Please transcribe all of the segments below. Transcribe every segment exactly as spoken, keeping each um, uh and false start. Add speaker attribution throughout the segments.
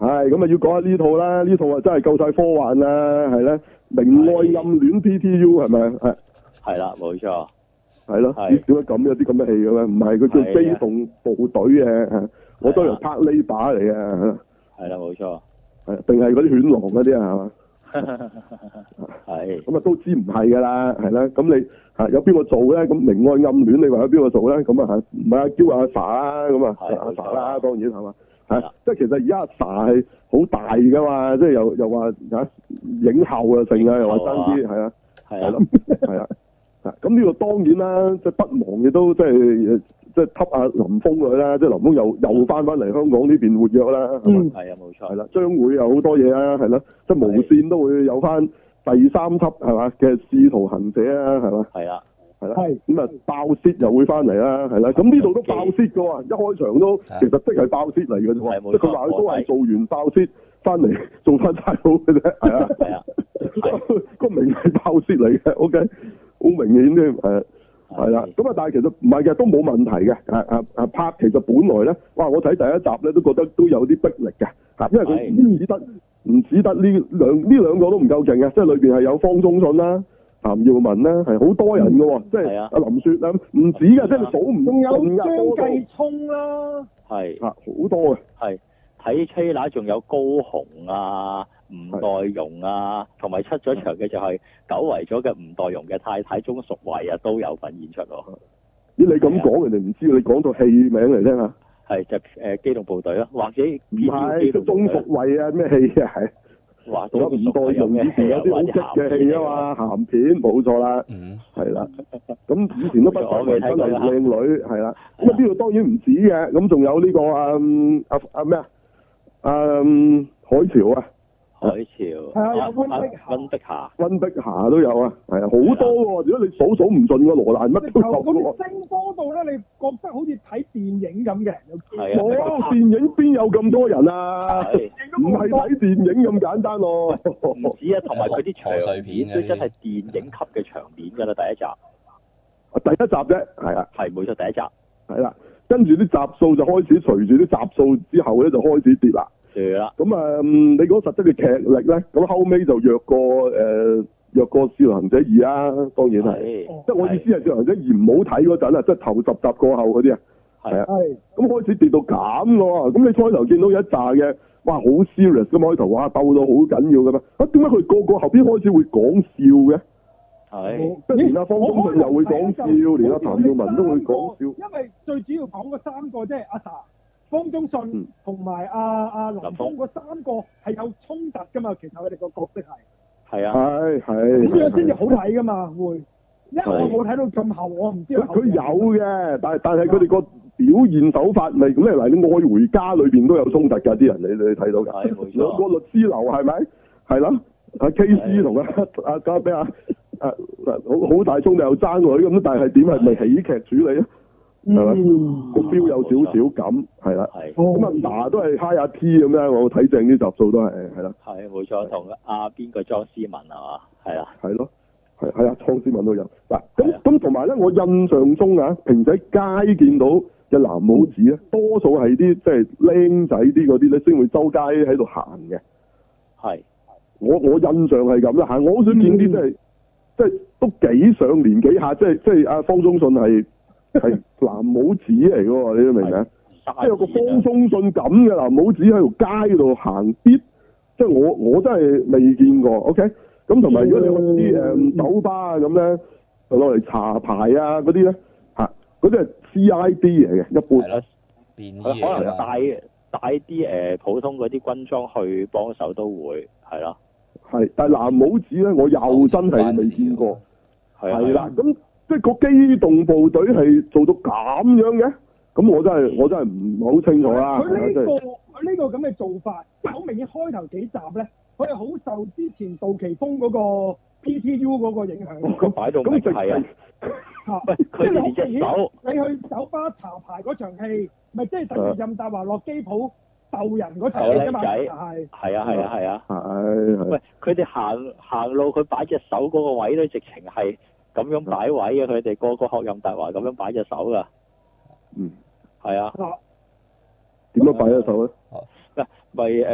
Speaker 1: 係咁啊，要講下呢套啦，呢套啊真係夠晒科幻啦，係咧，明愛暗戀 P T U 係咪係
Speaker 2: 係啦，冇錯。
Speaker 1: 係咯，點解咁有啲咁嘅戲嘅咩？唔係佢叫機動部隊嘅，我當然拍呢把嚟嘅。
Speaker 2: 係啦，冇錯。
Speaker 1: 係定係嗰啲犬狼嗰啲啊？係嘛？
Speaker 2: 係。
Speaker 1: 咁啊都知唔係㗎啦，係啦。咁你係有邊個做咧？咁明愛暗戀你話有邊個做咧？咁啊係唔係阿嬌阿 sa 啦？咁啊阿 sa 啦，當然係嘛？係即係其實而家阿 sa 係好大㗎嘛，即係又又話嚇影后啊，成啊，又話爭啲係啊，係咯，係啊。咁呢個當然啦，即係不忘嘅都即係即係揼下林峰佢啦，即係林峰又又翻翻嚟香港呢邊活躍啦，
Speaker 2: 嗯，係啊，冇錯，
Speaker 1: 係啦，將會有好多嘢啊，係啦，即係無線都會有翻第三輯係嘛嘅《使徒行者》啊，係嘛，
Speaker 2: 係啦，
Speaker 1: 係啦，咁啊爆蝕又會翻嚟啦，係啦，咁呢度都爆蝕㗎喎，一開場都其實即係爆蝕嚟嘅啫喎，即係佢話佢都係做完爆蝕翻嚟做翻差佬嘅啫，係啊，係啊，個名係爆蝕嚟嘅 ，OK。好明顯添，誒係啦，咁啊，但係其實唔係嘅，都冇問題嘅，啊啊啊拍其實本來咧，哇！我睇第一集咧都覺得都有啲逼力嘅，嚇，因為佢唔止得唔止得呢兩呢兩個都唔夠勁嘅，即係裏邊係有方中信啦、譚耀文啦，係好多人嘅喎，即係阿林雪啊，唔止嘅，即係你數唔
Speaker 3: 仲有張繼聰啦，
Speaker 2: 係
Speaker 1: 啊好多嘅，
Speaker 2: 係睇 trailer 仲有高雄啊。吳岱融啊，同埋出咗場嘅就係久違咗嘅吳岱融嘅太太鍾淑慧啊，都有份演出咯。
Speaker 1: 咦？你咁講，人哋唔知，你講套戲名嚟聽下。
Speaker 2: 係就誒機動部隊咯，或者
Speaker 1: 唔係鍾淑慧啊？咩戲啊？係。
Speaker 2: 話
Speaker 1: 仲有吳岱融以前有啲好激嘅戲啊嘛，鹹片冇錯啦。嗯。係啦。咁以前都不錯嘅，真係靚女係啦。咁啊呢度當然唔止嘅，咁仲有呢個啊啊啊咩啊？啊海潮啊。
Speaker 2: 海潮
Speaker 3: 係啊，有溫碧霞，
Speaker 2: 溫碧霞，
Speaker 1: 溫碧霞都有啊，係啊，好多喎！如果你數數唔盡個羅蘭乜都有喎。
Speaker 3: 嗰啲聲波度咧，你覺得好似睇電影咁嘅。
Speaker 2: 係啊。
Speaker 1: 冇電影邊有咁多人啊？唔係睇電影咁簡單咯。
Speaker 2: 唔止啊，同埋佢啲長碎片都真係電影級嘅場面㗎啦，第一集。
Speaker 1: 第一集啫，係啊。
Speaker 2: 係冇錯，第一集。
Speaker 1: 係啦，跟住啲集數就開始隨住啲集數之後咧，就開始跌啦。
Speaker 2: 啦，
Speaker 1: 咁啊、嗯，你講實質嘅劇力咧，咁後尾就弱過誒、呃，弱過《使徒行者二》啦，當然係，即係我意思係《使徒行者二》唔好睇嗰陣啊，即係頭十集過後嗰啲啊，係啊，咁開始跌到咁喎，咁你初頭見到有一紮嘅，哇，好 serious 咁開頭，哇，鬥到好緊要嘅咩？啊，點解佢個個後邊開始會講笑嘅？係，即係連阿方中信又會講笑，連阿譚耀文都會講笑。
Speaker 3: 因為最主要講嗰三個即係阿 sa、方中信同埋阿阿林峰嗰三個係有衝突噶嘛，其實佢哋個角色係。係啊。係係。咁樣先至好睇噶嘛，會。因為我冇睇到咁後，我唔知。佢佢有嘅，但係但係佢哋個表現手法咪咁嚟嚟，你愛回家裏邊都有衝突㗎，啲人你你睇到㗎。係冇錯。兩個律師樓係咪？係啦。阿 K C 同阿阿加咩啊？誒好好大衝突又爭女咁，但係點係咪喜劇處理啊？係咪個 feel 有少少咁係啦？係咁啊，嗱都係 high 下 T 咁樣，我睇正啲集數都係係啦。係冇錯，同阿邊個莊思文係嘛？係啊，係咯，係係啊，莊思文都有嗱。咁咁同埋咧，我印象中啊，平時喺街見到嘅藍帽子咧，多數係啲即係僆仔啲嗰啲咧，先會周街喺度行嘅。係，我我印象係咁啦，行我好少見啲即係。即係都幾上年紀下，即係即係阿方中信係係藍帽子嚟嘅喎，你都明唔明？即係有個方中信咁嘅藍帽子喺條街度行啲，即係我我真係未見過。OK，咁同埋如果你去啲誒酒吧啊咁咧，就攞嚟查牌啊嗰啲咧嚇，嗰啲係 C I D 嚟嘅，一般。係咯，便衣可能帶帶啲誒普通嗰啲軍裝去幫手都會係咯。係，但係藍帽子咧，我又真係未見過。係啦，咁即係個機動部隊係做到咁樣嘅，咁我真係我真係唔好清楚啦。佢呢、這個佢呢個咁嘅做法，好明顯開頭幾集咧，佢係好受之前杜琪峰嗰個 P T U 嗰個影響。咁擺到咁係啊！喂，佢哋隻手，你去酒吧查牌嗰場戲，咪即係等於任達華落機鋪鬥人嗰場嘅嘛，係係啊係啊係啊，係喂，佢哋行行路，佢擺隻手嗰個位都直情係咁樣擺位嘅，佢哋個個學任達華咁樣擺隻手噶，嗯，係啊，點樣擺隻手咧？嗱，咪誒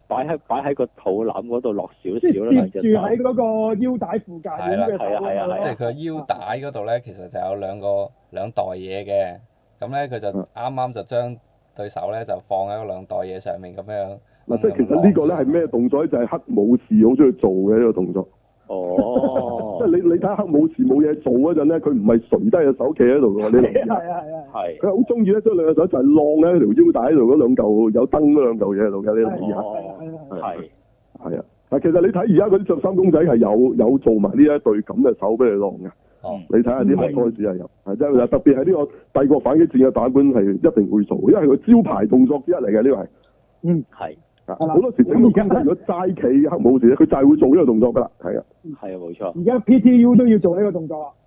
Speaker 2: 擺喺擺喺個肚腩嗰度落少少啦，
Speaker 3: 即係貼住喺嗰個腰帶附近咁嘅。
Speaker 2: 係啊係啊係啊，
Speaker 4: 即係佢腰帶嗰度咧，其實就有兩個兩袋嘢嘅，咁咧佢就啱啱就將對手咧就放喺嗰兩袋嘢上面咁樣。
Speaker 1: 嗱，即係其實呢個咧係咩動作咧？就係黑武士好中意做嘅呢個動作。
Speaker 2: 哦。
Speaker 1: 即係你你睇黑武士冇嘢做嗰陣咧，佢唔係垂低隻手企喺度嘅喎，你留意。
Speaker 3: 係啊係啊。
Speaker 2: 係。
Speaker 1: 佢好中意咧，將兩隻手就係晾喺條腰帶度嗰兩嚿有燈嗰兩嚿嘢喺度嘅，你留意下。
Speaker 2: 係。
Speaker 1: 係啊。嗱，其實你睇而家嗰啲着衫公仔係有有做埋呢一對咁嘅手俾你晾嘅。
Speaker 2: 哦。
Speaker 1: 你睇下啲開始係有，係即係特別係呢個帝國反擊戰嘅版本係一定會做，因為佢招牌動作之一嚟嘅呢個係。
Speaker 3: 嗯。
Speaker 2: 係。
Speaker 1: 好多時整個公仔如果齋企黑武士咧，佢就係會做呢個動作噶啦，係啊。
Speaker 2: 係啊，冇錯。
Speaker 3: 而家 P T U 都要做呢個動作。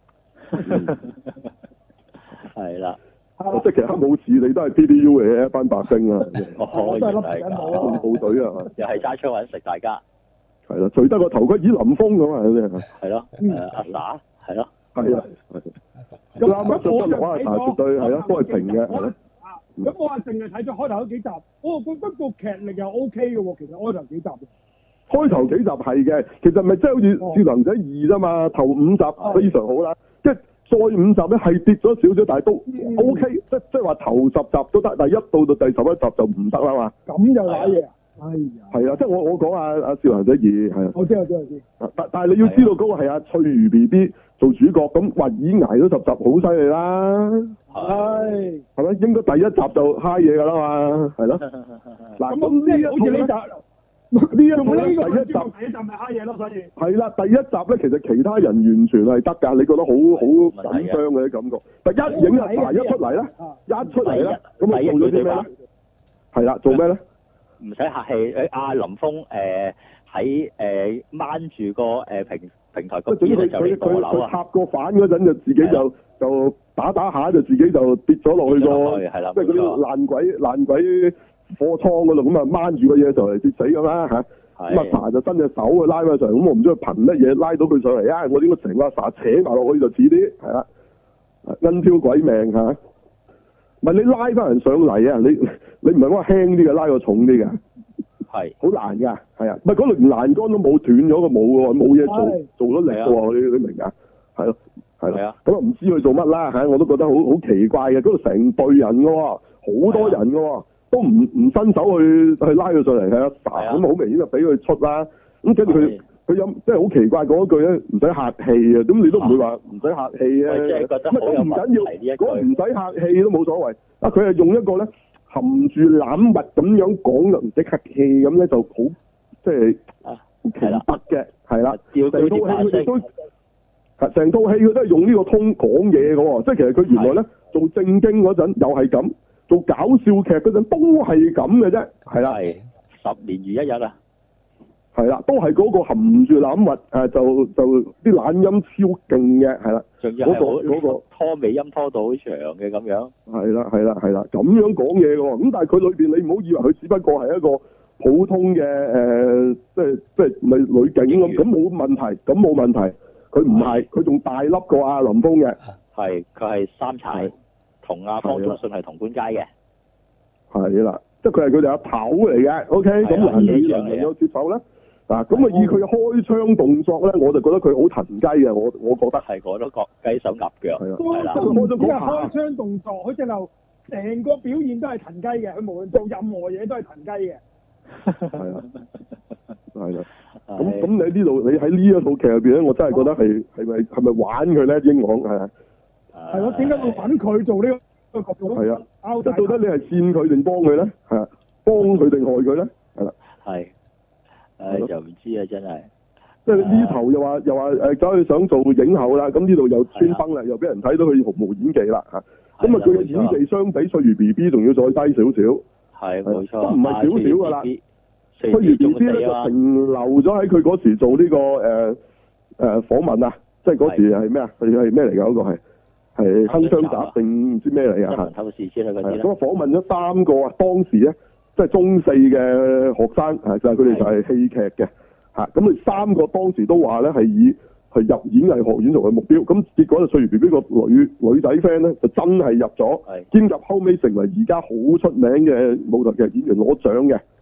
Speaker 3: 係
Speaker 2: 啦。
Speaker 1: 即係其實黑武士你都係 P T U 嚟嘅一班白兵啊。
Speaker 3: 我都係笠緊帽啊。
Speaker 1: 部隊啊。
Speaker 2: 又係揸槍揾食，大家。
Speaker 1: 係啦，除得個頭盔以林峰咁啊，嗰啲
Speaker 2: 係咯，誒阿 Sa 係咯。
Speaker 1: 係啊。咁啱啱做得落阿 Sa 絕對係啊，都係平嘅。
Speaker 3: 咁我話淨係睇咗開頭嗰幾集，我覺得個劇力又 O K 嘅喎，其實開頭幾集。
Speaker 1: 開頭幾集係嘅，其實咪即係好似《少林寺二》啫嘛，頭五集非常好啦，即係再五集咧係跌咗少少，但係都 O K，即即係話頭十集都得，但係一到到第十一集就唔得啦嘛。
Speaker 3: 咁就瀨嘢啊！哎呀，
Speaker 1: 係啊，即係我我講阿阿少林寺二係啊。
Speaker 3: 我知我知我知。
Speaker 1: 但但係你要知道嗰個係阿翠如 B B 做主角，咁話已經捱咗十集好犀利啦。
Speaker 3: 係。係
Speaker 1: 咪應該第一集就嗨嘢㗎啦嘛？係咯。嗱咁呢一
Speaker 3: 好似呢集。
Speaker 1: 呢一套咧第一集
Speaker 3: 第一集咪嗨嘢咯，所以。
Speaker 1: 係啦，第一集咧其實其他人完全係得㗎，你覺得好好緊張嘅啲感覺。但一影阿查一出嚟咧，一出嚟咧，咁啊做咗啲咩咧？係啦，做咩咧？
Speaker 2: 唔使客氣，誒阿林峰誒喺誒掹住個誒平平台個邊就嚟墮樓啊！
Speaker 1: 插個反嗰陣就自己就就打打下就自己就跌咗落去個，即係嗰啲爛鬼爛鬼貨倉嗰度，咁啊掹住個嘢就嚟跌死咁啦嚇。咁阿查就伸隻手去拉佢上嚟，咁我唔知佢憑乜嘢拉到佢上嚟啊！我應該成個阿查扯埋落去就似啲係啦，恩挑鬼命嚇。唔係你拉翻人上嚟啊！你你唔係話輕啲嘅，拉個重啲嘅，
Speaker 2: 係
Speaker 1: 好難㗎，係啊！唔係嗰輪欄杆都冇斷咗個冇喎，冇嘢做做咗力喎，你你明㗎？係咯，係咯，咁啊唔知佢做乜啦嚇，我都覺得好好奇怪嘅，嗰度成隊人㗎喎，好多人㗎喎，都唔唔伸手去去拉佢上嚟係啊，咁好明顯就俾佢出啦，咁跟住佢。佢有即係好奇怪講一句咧，唔使客氣啊！咁你都唔會話唔使客氣啊？乜都唔緊要，嗰唔使客氣都冇所謂。啊，佢係用一個咧含住攬物咁樣講就唔使客氣咁咧，就好即係奇特嘅，係啦。成套戲佢哋都成套戲佢都係用呢個通講嘢嘅喎，即係其實佢原來咧做正經嗰陣又係咁，做搞笑劇嗰陣都係咁嘅啫，係啦。
Speaker 2: 係十年如一日啊！
Speaker 1: 係啦，都係嗰個含住攬物，誒就就啲懶音超勁嘅，係啦，嗰個嗰個
Speaker 2: 拖尾音拖到好長嘅咁樣。
Speaker 1: 係啦係啦係啦，咁樣講嘢嘅喎，咁但係佢裏邊你唔好以為佢只不過係一個普通嘅誒，即係即係咪女警咁，咁冇問題，咁冇問題，佢唔係，佢仲大粒過阿林峰嘅，
Speaker 2: 係佢係三柴，同阿方中信係同官階嘅，
Speaker 1: 係啦，即係佢係佢哋阿頭嚟嘅 ，OK，咁難你能唔能夠接受咧？嗱，咁啊以佢開槍動作咧，我就覺得佢好騰雞嘅，我我覺得
Speaker 2: 係我都覺雞手鴨腳，
Speaker 3: 係啦，佢只係開槍動作，佢只就成個表現都係騰雞嘅，佢無論做任何嘢都係騰雞嘅。
Speaker 1: 係啊，係啦，咁咁你呢度你喺呢一套劇入邊咧，我真係覺得係係咪係咪玩佢咧？英皇係啊，
Speaker 3: 係咯，點解會揾佢做呢個角色？係啊，
Speaker 1: 即係到底你係扇佢定幫佢咧？係啊，幫佢定害佢咧？係啦，
Speaker 2: 係。誒就唔知啊，真係。
Speaker 1: 即係呢頭又話又話誒，走去想做影后啦，咁呢度又穿崩啦，又俾人睇到佢毫無演技啦嚇。咁啊，佢嘅演技相比翠如 B B 仲要再低少少。
Speaker 2: 係冇錯。
Speaker 1: 都唔係少少㗎啦。翠如 B B 咧就停留咗喺佢嗰時做呢個誒誒訪問啊，即係嗰時係咩啊？佢係咩嚟㗎？嗰個係係鏗鏘集定唔知咩嚟㗎嚇？
Speaker 2: 透視先係嗰啲啦。
Speaker 1: 咁啊，訪問咗三個啊，當時咧。即係中四嘅學生，係就係佢哋就係戲劇嘅，嚇咁佢三個當時都話咧係以係入演藝學院作為目標，咁結果就翠如 B B 個女女仔 friend 咧就真係入咗，兼及後尾成為而家好出名嘅舞台劇演員攞獎嘅，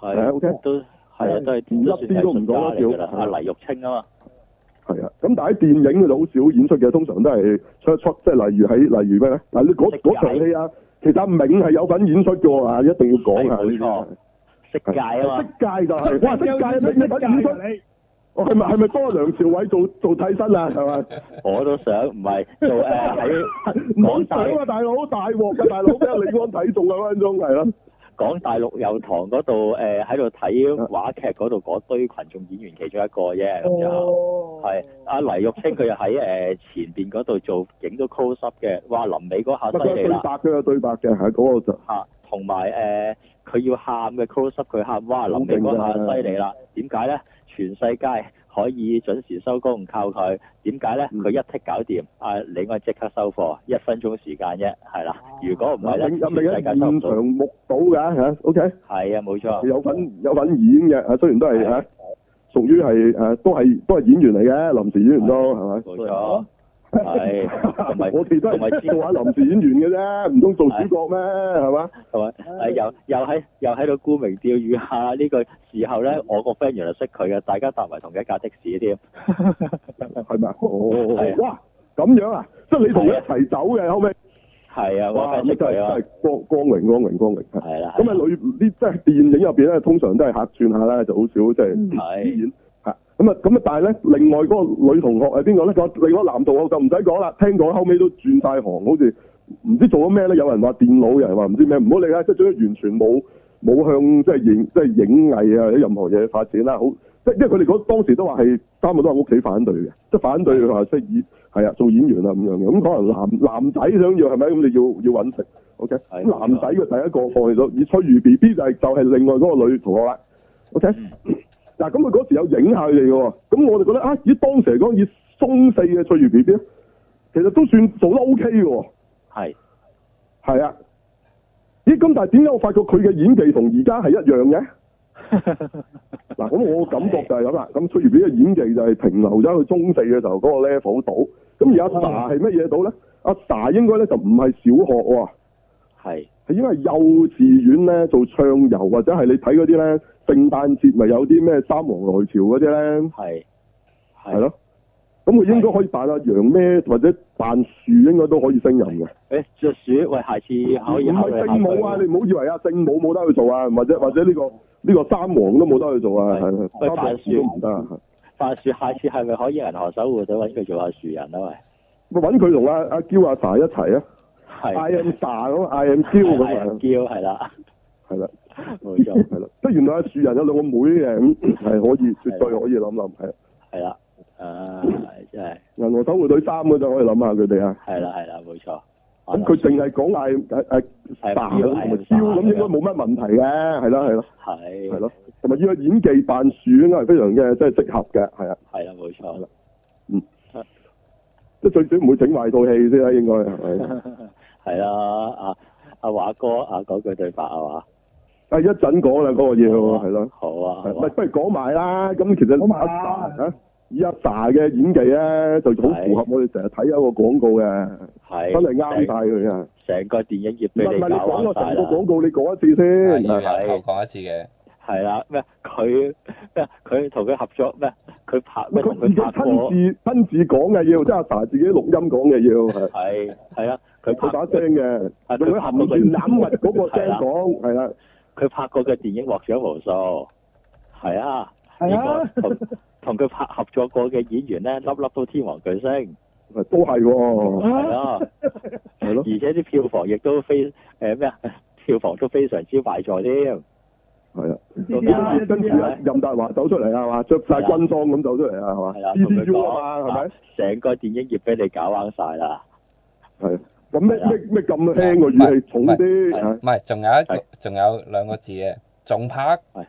Speaker 2: 係啊
Speaker 1: ，OK，
Speaker 2: 都係啊，都係
Speaker 1: 一啲都唔講得少。
Speaker 2: 阿黎玉清啊嘛。
Speaker 1: 係啊，咁但係喺電影佢就好少演出嘅，通常都係出一出，即係例如喺例如咩咧？嗱，你嗰嗰場戲啊，其實阿銘係有份演出嘅喎，啊，一定要講下呢啲。
Speaker 2: 色戒啊嘛。
Speaker 1: 色戒就係，哇！色戒你份演出你，我係咪係咪多梁朝偉做做替身啊？係咪？
Speaker 2: 我都想，唔係做誒喺
Speaker 1: 講大啊，大佬大鑊嘅大佬，俾阿李安睇中啊分鐘係咯。
Speaker 2: 講大陸油塘嗰度誒喺度睇話劇嗰度嗰堆群眾演員其中一個啫，咁就係阿黎玉清佢又喺誒前邊嗰度做影到 close up 嘅，哇臨尾嗰下犀利啦！對白嘅對白嘅係嗰個就嚇，同埋誒佢要喊嘅 close up 佢喊，哇臨尾嗰下犀利啦！點解咧？全世界可以準時收工，靠佢。點解咧？佢、嗯、一剔搞掂，啊李安即刻收貨，一分鐘時間啫，係啦。如果唔係咧，全世界收唔到。現場目睹㗎嚇 ，OK。係啊，冇錯。有份有份演嘅，啊雖然都係嚇，屬於係誒都係都係演員嚟嘅，臨時演員都係咪？冇錯。係，同埋我哋都係做下臨時演員嘅啫，唔通做主角咩？係嘛？係咪？誒又又喺又喺度沽名釣譽下呢個時候咧，我個 friend 原來識佢嘅，大家搭埋同一架的士添，係咪？哦，哇，咁樣啊？即係你同佢一齊走嘅後尾？係啊，我 friend 識佢啊，真係光光榮光榮光榮。係啦。咁啊，裏呢即係電影入邊咧，通常都係客串下啦，就好少即係演。咁啊，咁啊，但係咧，另外嗰個女同學係邊個咧？個另外男同學就唔使講啦，聽講後尾都轉晒行，好似唔知做咗咩咧。有人話電腦，有人話唔知咩，唔好理啦。即係總之完全冇冇向即係影即係影藝啊，任何嘢發展啦。好，即係因為佢哋嗰當時都話係三個都係屋企反對嘅，即係反對話即係演係啊做演員啊咁樣嘅。咁可能男男仔想要係咪？咁你要要揾食 ，OK？咁男仔嘅第一個放棄咗，而翠如 B B 就係、是、就係、是、另外嗰個女同學啦 ，OK？嗱，咁佢嗰時有影下佢哋嘅喎，咁我哋覺得啊，以當時嚟講，以中四嘅翠如 B B 咧，其實都算做得 O K 嘅喎。係，係啊。咦？咁但係點解我發覺佢嘅演技同而家係一樣嘅？嗱，咁我感覺就係咁啦。咁翠如 B B 嘅演技就係停留咗去中四嘅時候嗰個 level 度。咁而阿 Sa 係乜嘢度咧？阿 Sa 應該咧就唔係小學喎。係。係因為幼稚園咧做唱遊或者係你睇嗰啲咧。聖誕節咪有啲咩三王來朝嗰啲咧？係係咯，咁佢應該可以扮阿楊咩，或者扮樹應該都可以升任嘅。誒，隻樹喂，下次可以唔係聖母啊？你唔好以為啊，聖母冇得去做啊，或者或者呢、呢個呢、呢個三王都冇得去做啊。係喂，扮樹都唔得啊。扮樹下次係咪可以銀河守護隊揾佢做下樹人啊？喂，咪揾佢同阿阿嬌阿 Sa 一齊啊？係 I am Sa 咁 I am 嬌咁啊？嬌係啦，係啦。冇錯，係咯，即係原來阿樹人有兩個妹嘅，咁係可以絕對可以諗諗，係。係啦，啊，真係。銀河守護隊三嗰陣可以諗下佢哋啊。係啦係啦，冇錯。咁佢淨係講嗌誒誒扮同埋嬌，咁應該冇乜問題嘅，係啦係咯。係。係咯，同埋呢個演技扮樹應該係非常嘅，即係適合嘅，係啊。係啦，冇錯啦。嗯。即係最少唔會整壞套戲先啦，應該係咪？係啦，阿阿華哥啊，講句對白係嘛？啊！一陣講啦，嗰、那個嘢係咯，好啊，唔係不如講埋啦。咁其實阿 Sa 啊，以阿 Sa 嘅演技咧，就好符合我哋成日睇一個廣告嘅，係真係啱晒佢啊！成個電影業俾你搞晒啦。唔係你講個成個廣告，你講一次先。係講一次嘅。係啦，咩？佢咩？佢同佢合作咩？佢拍咩？佢自己親自親自講嘅要，即係阿 Sa 自己錄音講嘅要。係係啊，佢佢把聲嘅，用佢含住攬物嗰個聲講，係啦。佢拍過嘅電影獲獎無數，係啊，係啊，同同佢拍合作過嘅演員咧，粒粒都天王巨星，都係喎，係啊，係咯，而且啲票房亦都非誒咩啊，票房都非常之賣座添，係啊，跟住啊，任達華走出嚟啊嘛，着晒軍裝咁走出嚟啊，係嘛，C C U 啊嘛，係咪？成個電影業俾你搞彎晒啦，係。咁咩咩咩咁輕個語氣重啲？唔係，仲有一個，仲有兩個字嘅，仲拍。係。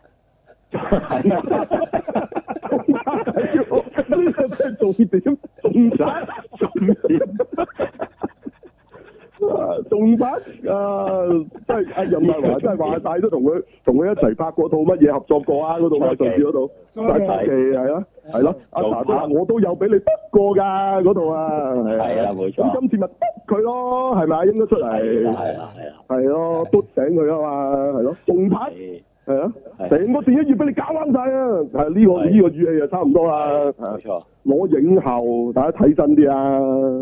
Speaker 2: 呢個真係重點，重拍，重點。啊，仲拍啊！即係阿任達華，真係話晒都同佢同佢一齊拍過套乜嘢合作過啊？嗰度啊，上次嗰度，大奇係咯，係咯，阿 Sa 都話我都有俾你得過㗎嗰度啊，係啊，冇錯。咁今次咪得佢咯，係咪應該出嚟？係啊，係啊，係咯，篤醒佢啊嘛，係咯，仲拍，
Speaker 1: 係啊，成個電影業俾你搞啱晒啊！係呢個呢個語氣就差唔多啦。
Speaker 2: 冇錯。
Speaker 1: 攞影后，大家睇真啲啊！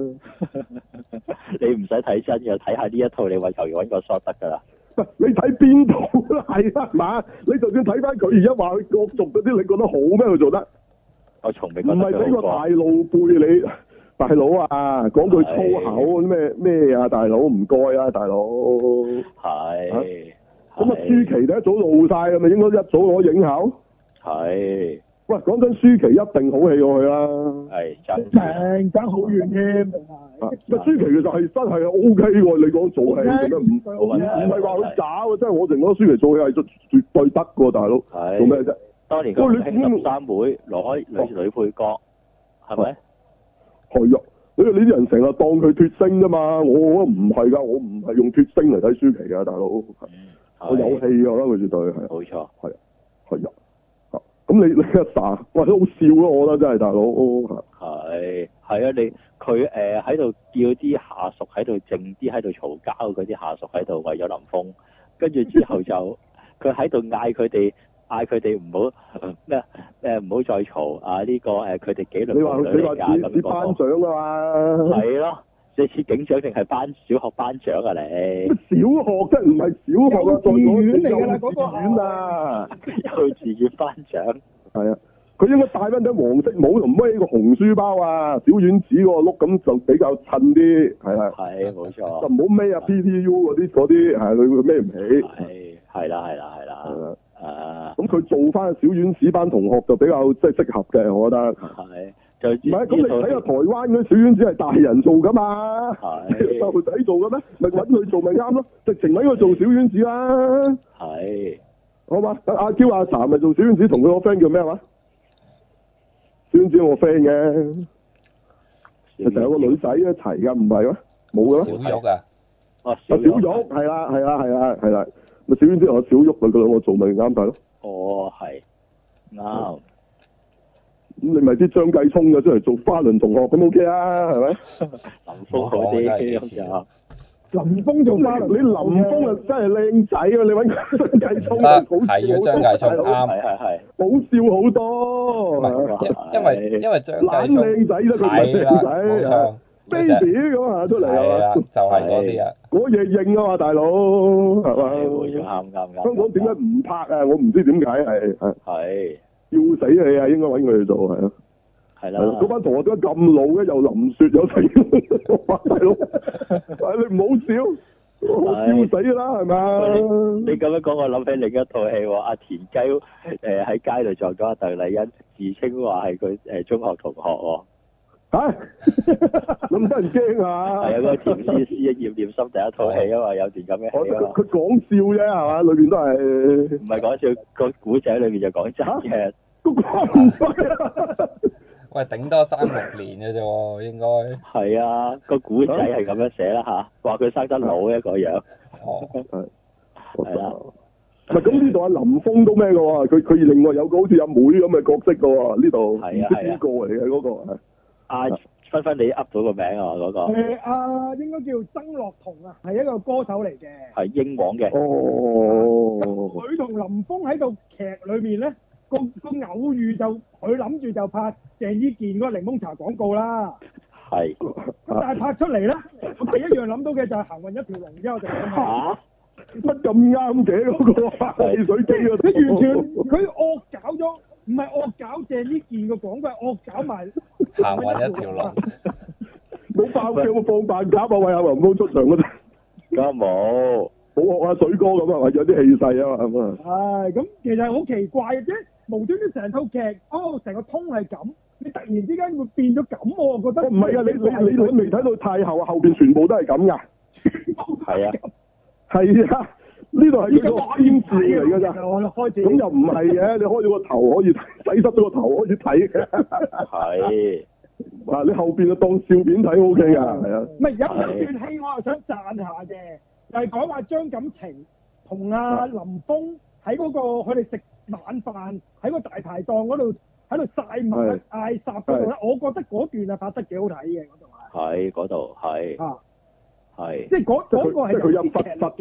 Speaker 2: 你唔使睇真嘅，睇下呢一套你為求其揾個 shot 得㗎啦。
Speaker 1: 你睇邊套啦？係啊嘛？你就算睇翻佢而家話佢國族嗰啲，你覺得好咩？佢做得？
Speaker 2: 我從未覺得
Speaker 1: 唔係俾個大路背你，大佬啊！講句粗口咩咩啊？大佬唔該啊，大佬。
Speaker 2: 係。
Speaker 1: 咁啊，舒淇都一早露晒㗎嘛，應該一早攞影后。
Speaker 2: 係。
Speaker 1: 喂，講真，舒淇一定好戲過佢啦。
Speaker 2: 係真。
Speaker 3: 成爭好遠添。
Speaker 1: 啊，舒淇其實係真係 O K 喎，你講做戲覺得唔唔唔係話佢假喎，即係我成覺得舒淇做戲係絕絕對得㗎，大佬。係。做咩啫？
Speaker 2: 當年佢興十三妹攞開女女配角，係咪？係
Speaker 1: 啊，你呢啲人成日當佢脫星啫嘛，我覺得唔係㗎，我唔係用脫星嚟睇舒淇㗎，大佬。我有戲㗎啦，佢絕對係。冇錯。係啊，係啊。咁你你阿 Sa，哇都好笑咯，我覺得真係大佬。
Speaker 2: 係係啊，你佢誒喺度叫啲下屬喺度靜啲喺度嘈交，嗰啲下屬喺度為咗林峰，跟住之後就佢喺度嗌佢哋嗌佢哋唔好咩誒唔好再嘈啊！呢、呢個誒佢哋紀律部隊嚟㗎咁講。班長啊嘛。係咯。你似警長定係班小學班長啊你？小學真係唔係小學啊，幼稚園嚟㗎啦，嗰個園啊， 幼稚園班長。係啊，
Speaker 1: 佢應該戴翻頂黃色帽同孭個紅書包啊，小丸子嗰個碌咁就比較襯啲，係啦。係冇錯。就唔好孭啊 P T U 嗰啲嗰啲，係佢孭唔起。係係啦係啦係啦。啊。咁佢做翻小丸子班同學就比較即係適合嘅，我覺得。係。唔係，咁你睇下台灣嗰啲小丸子係大人做噶嘛，細路仔做嘅咩？咪揾佢做咪啱咯，直情揾佢做小丸子啦。係，好嘛？阿嬌阿 Sa 咪做小丸子，同佢個 friend 叫咩話？小丸子我 friend 嘅，其實有個女仔一齊噶，唔係咩？冇嘅咩？
Speaker 4: 小玉啊，
Speaker 1: 啊小玉係啦係啦係啦係啦，咪小丸子同小玉咪佢兩個做咪啱晒咯。哦，係啱。咁你咪啲張繼聰嘅出嚟做花輪同學咁 OK 啊，係咪？林峰好啲咁就。林峰做花輪，你林峰啊真係靚仔啊！你揾張繼聰好笑
Speaker 4: 係啊，張繼聰啱，
Speaker 1: 係係係，好笑好多。
Speaker 4: 因為因為張繼聰
Speaker 1: 懶靚仔啦，佢唔係靚仔。baby 咁啊出嚟係嘛？
Speaker 4: 就係嗰啲啊。
Speaker 1: 嗰嘢應啊嘛，大佬係嘛？
Speaker 2: 啱啱啱。
Speaker 1: 香港點解唔拍啊？我唔知點解係係。係。要死你啊！應該揾佢去做係啊，係啦。嗰班同學點解咁老嘅？又林雪有成，大佬，你唔好笑，笑死啦，係咪？
Speaker 2: 你咁樣講，我諗起另一套戲喎。阿田雞誒喺街度撞咗阿鄧麗欣，自稱話係佢誒中學同學喎。
Speaker 1: 嚇！咁得人驚啊！
Speaker 2: 係啊，嗰個甜絲絲《葉念心》第一套戲啊嘛，有段咁嘅戲啊嘛。
Speaker 1: 佢講笑啫係嘛？裏邊都係
Speaker 2: 唔係講笑，個古仔裏邊就講真嘅。
Speaker 1: 都講唔出。
Speaker 4: 喂，頂多爭六年嘅啫喎，應該。
Speaker 2: 係啊，個古仔係咁樣寫啦嚇，話佢生得老一個樣。
Speaker 1: 哦，係。係啦。唔係咁呢度阿林峰都咩嘅喎？佢佢另外有個好似阿妹咁嘅角色嘅喎，呢度。係啊係啊。邊個嚟嘅嗰個？
Speaker 2: 阿分分你噏到個名啊嗰個。
Speaker 3: 誒阿應該叫曾樂彤啊，係一個歌手嚟嘅。
Speaker 2: 係英皇嘅。
Speaker 1: 哦。
Speaker 3: 佢同林峰喺度劇裏面咧。個個偶遇就佢諗住就拍鄭伊健嗰個檸檬茶廣告啦，
Speaker 2: 係。
Speaker 3: 咁但係拍出嚟咧，我第一樣諗到嘅就係行運一條龍之後就
Speaker 2: 嚇，
Speaker 1: 乜咁啱嘅嗰個汽水機啊！
Speaker 3: 你完全佢惡搞咗，唔係惡搞鄭伊健個廣告，係惡搞埋
Speaker 4: 行運一條龍。
Speaker 1: 冇爆嘅，有冇放扮假啊？喂，阿林峰出場嗰陣，
Speaker 2: 梗冇，
Speaker 1: 冇學阿水哥咁啊，或者有啲氣勢啊嘛咁啊。
Speaker 3: 係，咁其實好奇怪嘅啫。無端端成套劇，哦，成個通係咁，你突然之間會變咗咁，我覺得。唔係啊，你你你你未睇到太後，後邊全部都係咁噶。係啊。係啊，呢度係一個編字嚟噶咋。我開始。咁又唔係嘅，你開咗個頭可以洗濕咗個頭可以睇嘅。係。嗱，你後邊就當笑片睇 O K 噶，係啊。唔係有一段戲我又想讚下嘅，就係講話張錦程同阿林峰喺嗰個佢哋食晚飯喺個大排檔嗰度喺度晒馬嗌霎嗰度咧，我覺得嗰段啊拍得幾好睇嘅嗰度係。係嗰度係。啊。係。即係嗰嗰個係有啲劇力嘅。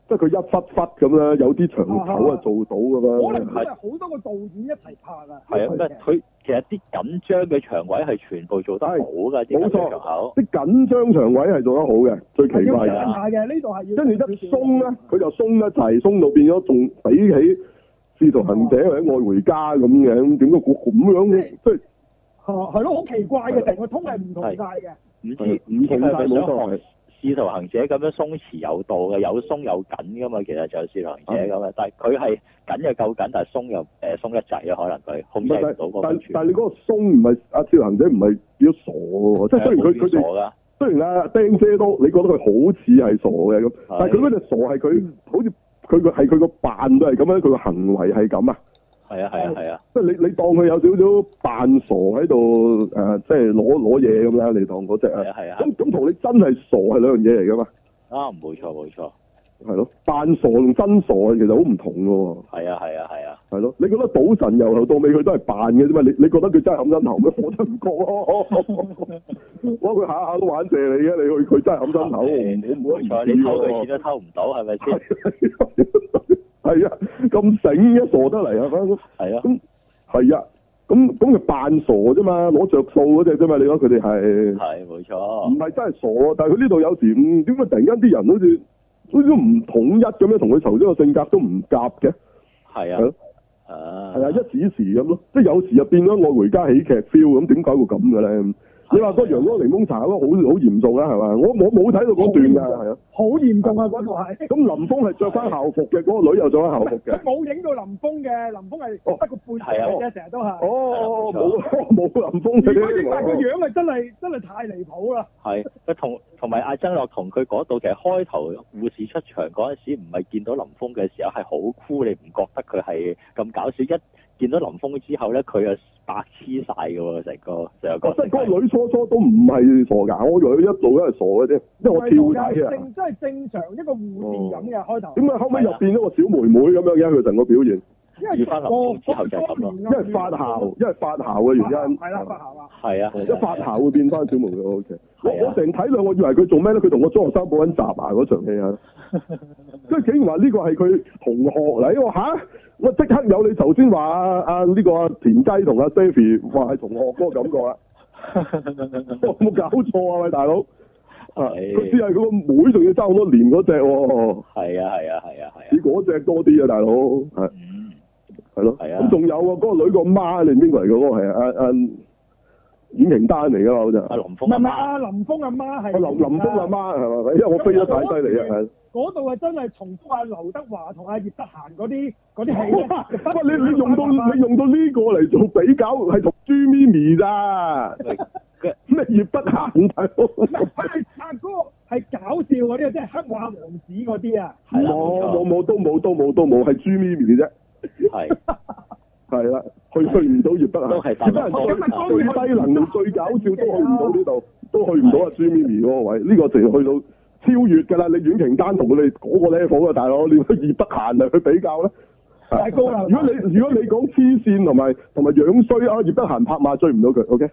Speaker 1: 即係佢一忽忽咁啦，有啲場口啊做到噶嘛。
Speaker 3: 可能係好多個導演一齊拍啊。
Speaker 2: 係啊，咩佢其實啲緊張嘅場位係全部做得好㗎，啲緊張場口。
Speaker 1: 啲緊張場位係做得好嘅，最奇怪
Speaker 3: 嘅。係嘅，呢度係要。
Speaker 1: 跟住一鬆咧，佢就鬆得滯，鬆到變咗仲比起使徒行者或者愛回家咁嘅，點解會咁樣嘅？即係
Speaker 3: 係咯，好奇怪嘅，成個通係唔同晒嘅。
Speaker 2: 唔知唔同晒冇錯。使徒行者咁樣鬆弛有度嘅，有鬆有緊噶嘛，其實就係使徒行者咁啊，但係佢係緊又夠緊，但係鬆又誒鬆得滯啊，可能佢控制唔到嗰個。但但係你嗰個鬆唔係阿使徒行者唔係變咗傻喎，即係雖然佢佢哋雖然阿釘姐都你覺得佢好似係傻嘅咁，但係佢嗰隻傻係佢好似佢個係佢個扮都係咁樣，佢個行為係咁啊。 係啊係啊係啊！
Speaker 1: 即係你你當佢有少少扮傻喺度誒，即係攞攞嘢咁啦，你當嗰隻啊。
Speaker 2: 係啊。咁
Speaker 1: 咁同你真係傻係兩樣嘢嚟噶嘛？
Speaker 2: 啊，冇錯冇錯。
Speaker 1: 係咯，扮傻同真傻其實好唔同噶喎。
Speaker 2: 係啊係啊係啊。
Speaker 1: 係咯，你覺得賭神由頭到尾佢都係扮嘅啫嘛？你你覺得佢真係冚真頭咩？我真唔覺咯。哇！佢下下都玩謝你嘅，你去佢真係冚真頭，我唔可以。
Speaker 2: 你偷佢錢都偷唔到，係咪先？
Speaker 1: 係啊，咁醒嘅傻得嚟啊！
Speaker 2: 係啊，
Speaker 1: 咁係啊，咁咁佢扮傻啫嘛，攞着數嗰隻啫嘛，你講佢哋係
Speaker 2: 係冇錯，
Speaker 1: 唔係真係傻，但係佢呢度有時唔點解突然間啲人好似好似都唔統一咁樣，同佢頭先個性格都唔夾嘅。
Speaker 2: 係啊，啊
Speaker 1: 係啊，一時時咁咯，即係有時又變咗愛回家喜劇 feel 咁，點解會咁嘅咧？你話個陽光檸檬茶嗰個好好嚴重啊，係嘛？我我冇睇到嗰段㗎，係啊，
Speaker 3: 好嚴重啊嗰度係。
Speaker 1: 咁林峰係着翻校服嘅，嗰、嗰個女又着翻校服嘅。
Speaker 3: 佢冇影到林峰嘅，林峰係得個背脊嘅，成日都係。
Speaker 1: 哦，冇冇林峰嘅。
Speaker 3: 如果影埋個樣係真係真係太離譜啦。
Speaker 2: 係，佢同同埋阿曾樂同佢嗰度其實開頭護士出場嗰陣時，唔係見到林峰嘅時候係好酷，你唔覺得佢係咁搞笑？一見到林峰之後咧，佢啊白痴晒㗎喎，成個成個。
Speaker 1: 即係嗰個女初初都唔係傻㗎，我以為佢一路都係傻嘅啫，因為我跳睇啊。
Speaker 3: 正真係正常一個護士咁嘅開頭。
Speaker 1: 點解後尾又變咗個小妹妹咁樣嘅佢成個表現？
Speaker 2: 因為翻林峰之後就係咁咯。
Speaker 1: 因為發姣，因為發姣嘅原因。
Speaker 3: 係啦，發姣啊。
Speaker 2: 係啊。
Speaker 1: 一發姣會變翻小妹妹 O K。我我成睇兩，我以為佢做咩咧？佢同個中學生補緊習啊嗰場戲啊。即係竟然話呢個係佢同學嚟，我吓我即刻有你頭先話啊啊呢個田雞同阿 Stephy 話係同學嗰個感覺啦。有冇搞錯啊？喂，大佬，佢只係佢個妹，仲要爭好多年嗰隻喎。
Speaker 2: 係啊係啊係啊係啊。
Speaker 1: 似嗰隻多啲啊，大佬係。係咯。係啊。咁仲有啊，嗰個女個媽你邊個嚟嘅？嗰個係阿阿阮瓊丹嚟㗎嘛？好似。
Speaker 2: 阿林峰。
Speaker 3: 唔係阿林峰阿媽係。
Speaker 1: 林林峰阿媽係咪？因為我飛得太犀利啊！係。嗰
Speaker 3: 度係真係重複阿劉德華同阿葉德嫻嗰啲嗰啲戲。喂，
Speaker 1: 你你用到你用到呢個嚟做比較，係同朱咪咪咋？咩葉德嫻大佬？
Speaker 3: 唔係，係阿哥係搞笑嗰啲，即係黑話王子嗰啲啊。
Speaker 1: 冇冇冇都冇都冇都冇，係朱咪咪啫。
Speaker 2: 係。係
Speaker 1: 啦，去去唔到葉德嫻。
Speaker 2: 都係
Speaker 1: 葉德嫻最低能力、最搞笑都去唔到呢度，都去唔到阿朱咪咪嗰個位。呢個淨係去到。超越㗎啦！你阮瓊丹同佢哋嗰個 level 啊，大佬，你乜葉德嫻嚟去比較咧？
Speaker 3: 太高啦！
Speaker 1: 如果你如果你講黐線同埋同埋樣衰啊，葉德嫻拍馬追唔到佢 ，OK？OK。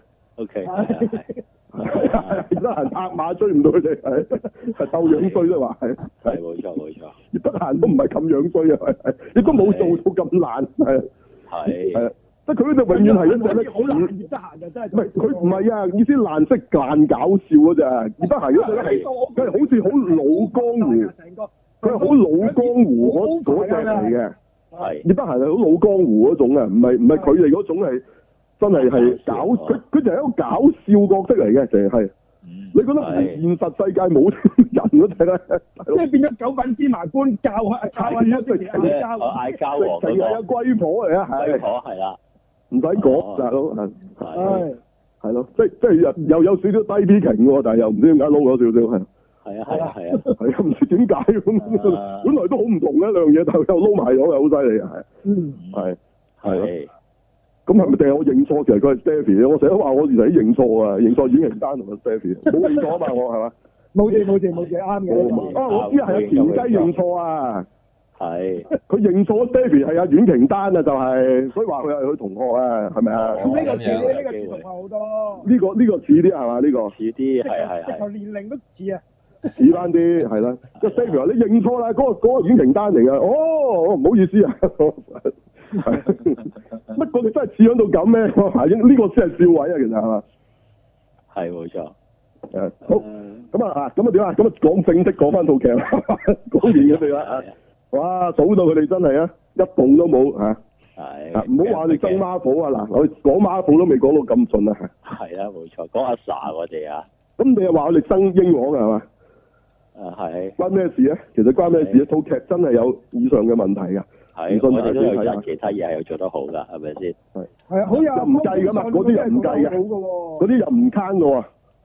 Speaker 1: 葉德嫻拍馬追唔到佢哋，係係鬥樣衰啫嘛，係。
Speaker 2: 係冇錯冇錯。
Speaker 1: 葉德嫻都唔係咁樣衰啊，係亦都冇做到咁爛，係。
Speaker 2: 係。
Speaker 1: 係。即係佢嗰隻永遠係一隻咧，
Speaker 3: 好爛葉德嫻就真係。
Speaker 1: 唔係佢唔係啊，意思爛色爛搞笑嗰隻。葉德嫻嗰隻咧係，佢係好似好老江湖，佢係好老江湖嗰嗰隻嚟嘅。
Speaker 2: 係。
Speaker 1: 葉德嫻係好老江湖嗰種啊，唔係唔係佢哋嗰種係真係係搞，佢佢就係一個搞笑角色嚟嘅，淨係。你覺得現實世界冇人嗰隻咧？
Speaker 3: 即係變咗九品芝麻官教下教下一個嗌交，
Speaker 2: 嗌交王
Speaker 1: 嗰個。係龜婆嚟啊，係。
Speaker 2: 龜婆係啦。
Speaker 1: 唔使講，大佬係
Speaker 3: 係
Speaker 1: 係咯，即即係又有少少低 B 情喎，但係又唔知點解撈咗少少係。
Speaker 2: 係啊係啊係啊，
Speaker 1: 係啊，唔知點解咁，本來都好唔同嘅一樣嘢，但係又撈埋咗，又好犀利啊，係。
Speaker 3: 嗯。
Speaker 1: 係係咯。咁係咪定係我認錯？其實佢係 Stephy 我成日都話我自己認錯啊，認錯阮瓊丹同埋 Stephy 冇認錯啊嘛，我係嘛？
Speaker 3: 冇事冇事冇事，啱嘅。
Speaker 1: 啊，我知係阿田雞認錯啊。
Speaker 2: 係，
Speaker 1: 佢認錯 Stephy 係阿阮瓊丹啊，就係，所以話佢係佢同學啊，係咪啊？
Speaker 3: 呢個似呢個似同學好多。
Speaker 1: 呢個呢個似啲係嘛？呢個
Speaker 2: 似啲係係係。
Speaker 3: 直頭年齡都似啊！
Speaker 1: 似翻啲係啦。即係 Xavier 話你認錯啦，嗰、嗰個嗰、嗰個已經名單嚟㗎。哦，唔好意思啊。乜我哋真係似響到咁咩？呢個先係笑位啊，其實係嘛？
Speaker 2: 係冇錯。
Speaker 1: 誒好，咁啊啊，咁啊點啊？咁啊講正式講翻套劇啦，講完佢哋啦。哇！數到佢哋真係啊，一動都冇嚇。係。唔好話你爭孖寶啊！嗱，我講孖寶都未講到咁盡啊。係
Speaker 2: 啊，冇錯，講阿 Sa 我哋啊。
Speaker 1: 咁你又話我哋爭英皇係嘛？
Speaker 2: 誒係。
Speaker 1: 關咩事啊？其實關咩事啊？套劇真係有以上嘅問題㗎。
Speaker 2: 係。我哋都有人其他嘢係有做得好㗎，係咪先？
Speaker 1: 係。
Speaker 3: 係啊，好有。又
Speaker 1: 唔計㗎嘛？嗰啲又唔計㗎。嗰啲又唔慳㗎喎。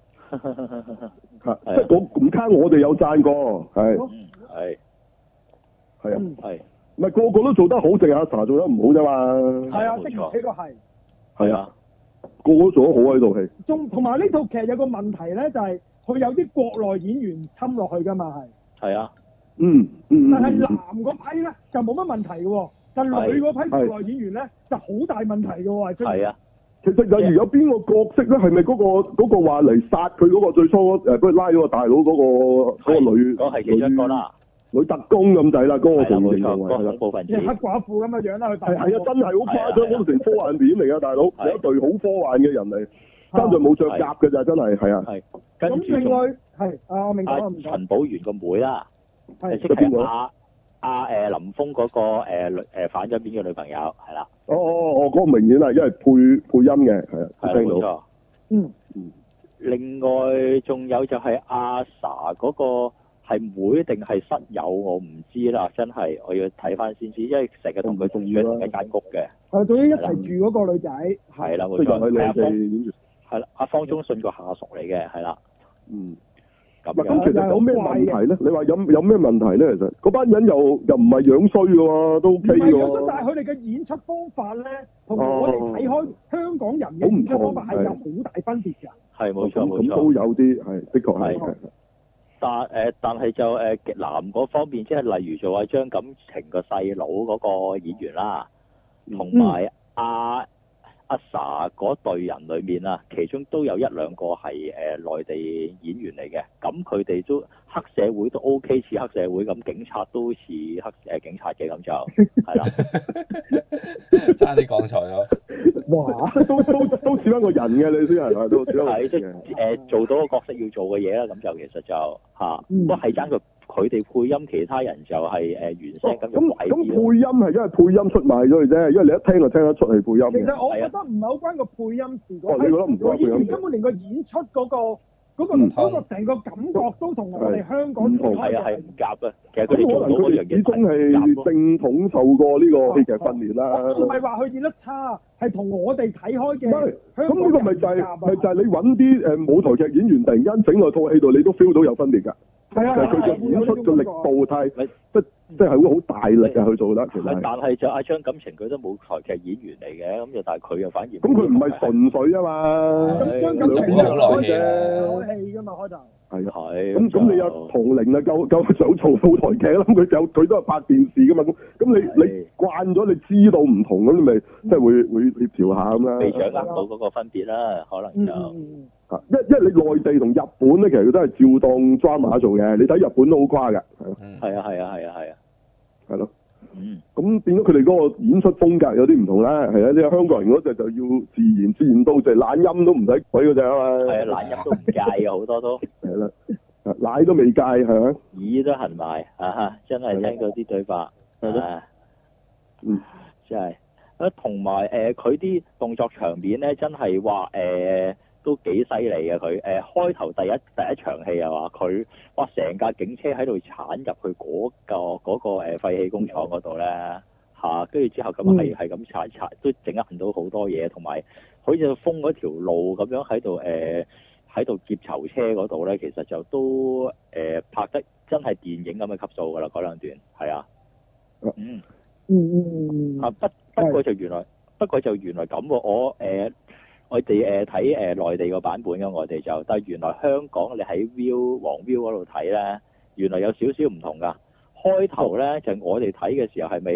Speaker 1: 即係唔慳我哋有讚過，係。係。係啊。係。唔係個個都做得好，淨係阿 Sa 做得唔好啫嘛。
Speaker 3: 係啊，的確呢個係。
Speaker 1: 係啊。個個都做得好喺套戲。
Speaker 3: 仲同埋呢套劇有個問題咧，就係佢有啲國內演員侵落去㗎嘛，係。
Speaker 2: 係啊。
Speaker 1: 嗯嗯。
Speaker 3: 但係男嗰批咧就冇乜問題嘅喎，但係女嗰批國內演員咧就好大問題嘅喎，係。
Speaker 2: 係啊。
Speaker 1: 其實例如有邊個角色咧，係咪嗰個嗰個話嚟殺佢嗰個最初誒，不如拉咗個大佬嗰個嗰個女，
Speaker 2: 嗰係其中一個啦，
Speaker 1: 女特工咁滯啦，嗰個同型
Speaker 2: 係啦，部分
Speaker 3: 即係黑寡婦咁嘅樣啦，佢
Speaker 1: 係係啊，真係好誇張，嗰度成科幻片嚟㗎，大佬有一隊好科幻嘅人嚟，爭在冇着甲㗎咋，真係係啊。係。
Speaker 3: 咁另外係啊，我明白我明白。
Speaker 2: 陳寶元個妹啦，
Speaker 3: 係
Speaker 2: 即係阿阿誒林峰嗰個誒女誒反咗邊嘅女朋友係啦。
Speaker 1: 哦哦哦，嗰個明顯係因為配配音嘅，係啊，聽到。
Speaker 2: 冇錯。嗯嗯。另外仲有就係阿 Sa 嗰個係妹定係室友，我唔知啦，真係我要睇翻先知，因為成日同佢住喺同一間屋嘅。
Speaker 3: 係，總之一齊住嗰個女仔。
Speaker 2: 係啦，冇錯。
Speaker 1: 係啊，方
Speaker 2: 係啦，阿方中信個下屬嚟嘅，係啦。嗯。咁
Speaker 1: 咁其實有咩問題咧？你話有有咩問題咧？其實嗰班人又又唔係樣衰嘅喎，都 OK 嘅喎。
Speaker 3: 但係佢哋嘅演出方法咧，同我哋睇開香港人嘅演出方法係有好大分別㗎。
Speaker 2: 係冇錯冇錯。
Speaker 1: 咁都有啲係，的確係。
Speaker 2: 但誒，但係就誒男嗰方面，即係例如做阿張錦程個細佬嗰個演員啦，同埋阿阿 Sa 嗰隊人裏面啊，其中都有一兩個係誒內地演員嚟嘅，咁佢哋都黑社會都 OK 似黑社會咁，警察都似黑誒警察嘅，咁就係啦，
Speaker 4: 差啲講錯咗。
Speaker 1: 哇！都都都似翻個人嘅你先係嘛？都
Speaker 2: 係即係誒做到個角色要做嘅嘢啦，咁就其實就嚇，不過係爭佢佢哋配音，其他人就係誒原聲咁。
Speaker 1: 咁咁配音係因為配音出賣咗佢啫，因為你一聽就聽得出係配音。
Speaker 3: 其實我覺得唔係好關個配音事。
Speaker 1: 哦，你覺得唔關配音？
Speaker 3: 根本連個演出嗰個。嗰、那個嗰、那個成個感覺都同我哋香港唔同，
Speaker 2: 係啊係唔夾啊！其實佢哋做到嗰樣嘢，
Speaker 1: 始終係正統受過呢個戲劇訓練啦。
Speaker 3: 唔係話佢演得差，係同我哋睇開嘅。咁
Speaker 1: 呢個咪就係、是、咪就係你揾啲誒舞台劇演員突然間整落套戲度，你都 feel 到有分別㗎。係啊，佢嘅演出嘅力度太即即係會好大力啊！佢做得其實。
Speaker 2: 但係就阿張錦程佢都舞台劇演員嚟嘅，咁就但係佢又反而。咁
Speaker 1: 佢唔係純粹啊嘛。
Speaker 3: 咁張錦程
Speaker 4: 好耐嘅。
Speaker 3: 開戲㗎嘛開頭。
Speaker 1: 係啊係。咁咁你有同齡啊夠夠想做舞台劇啦，咁佢有佢都係拍電視㗎嘛，咁咁你你慣咗你知道唔同咁，你咪即係會會協調下咁啦。
Speaker 2: 未掌握到嗰個分別啦，可能就。
Speaker 1: 因因為你內地同日本咧，其實佢都係照當 drama 做嘅。你睇日本都好誇㗎，
Speaker 2: 係啊係啊係啊係啊，
Speaker 1: 係咯。嗯。咁變咗佢哋嗰個演出風格有啲唔同啦，係啊！你香港人嗰隻就要自然自然到，就係懶音都唔使鬼嗰隻啊嘛。係
Speaker 2: 啊，懶音都唔戒嘅好多都。
Speaker 1: 係啦，奶都未戒係咪？
Speaker 2: 耳都痕埋啊！真係聽到啲對白啊，
Speaker 1: 嗯，
Speaker 2: 真係啊，同埋誒佢啲動作場面咧，真係話誒。都幾犀利嘅佢，誒、呃、開頭第一第一場戲啊嘛，佢哇成架警車喺度鏟入去嗰、嗰個嗰、嗰個誒廢棄工廠嗰度咧嚇，跟、啊、住之後咁係係咁鏟鏟，都整得到好多嘢，同埋好似封嗰條路咁樣喺度誒喺度劫囚車嗰度咧，其實就都誒、呃、拍得真係電影咁嘅級數㗎啦，嗰兩段係啊，嗯嗯嗯啊不不過就原來不過就原來咁喎，我誒。呃我哋誒睇誒內地個版本嘅，我哋就，但係原來香港你喺 View 黃 View 嗰度睇咧，原來有少少唔同㗎。開頭咧就我哋睇嘅時候係咪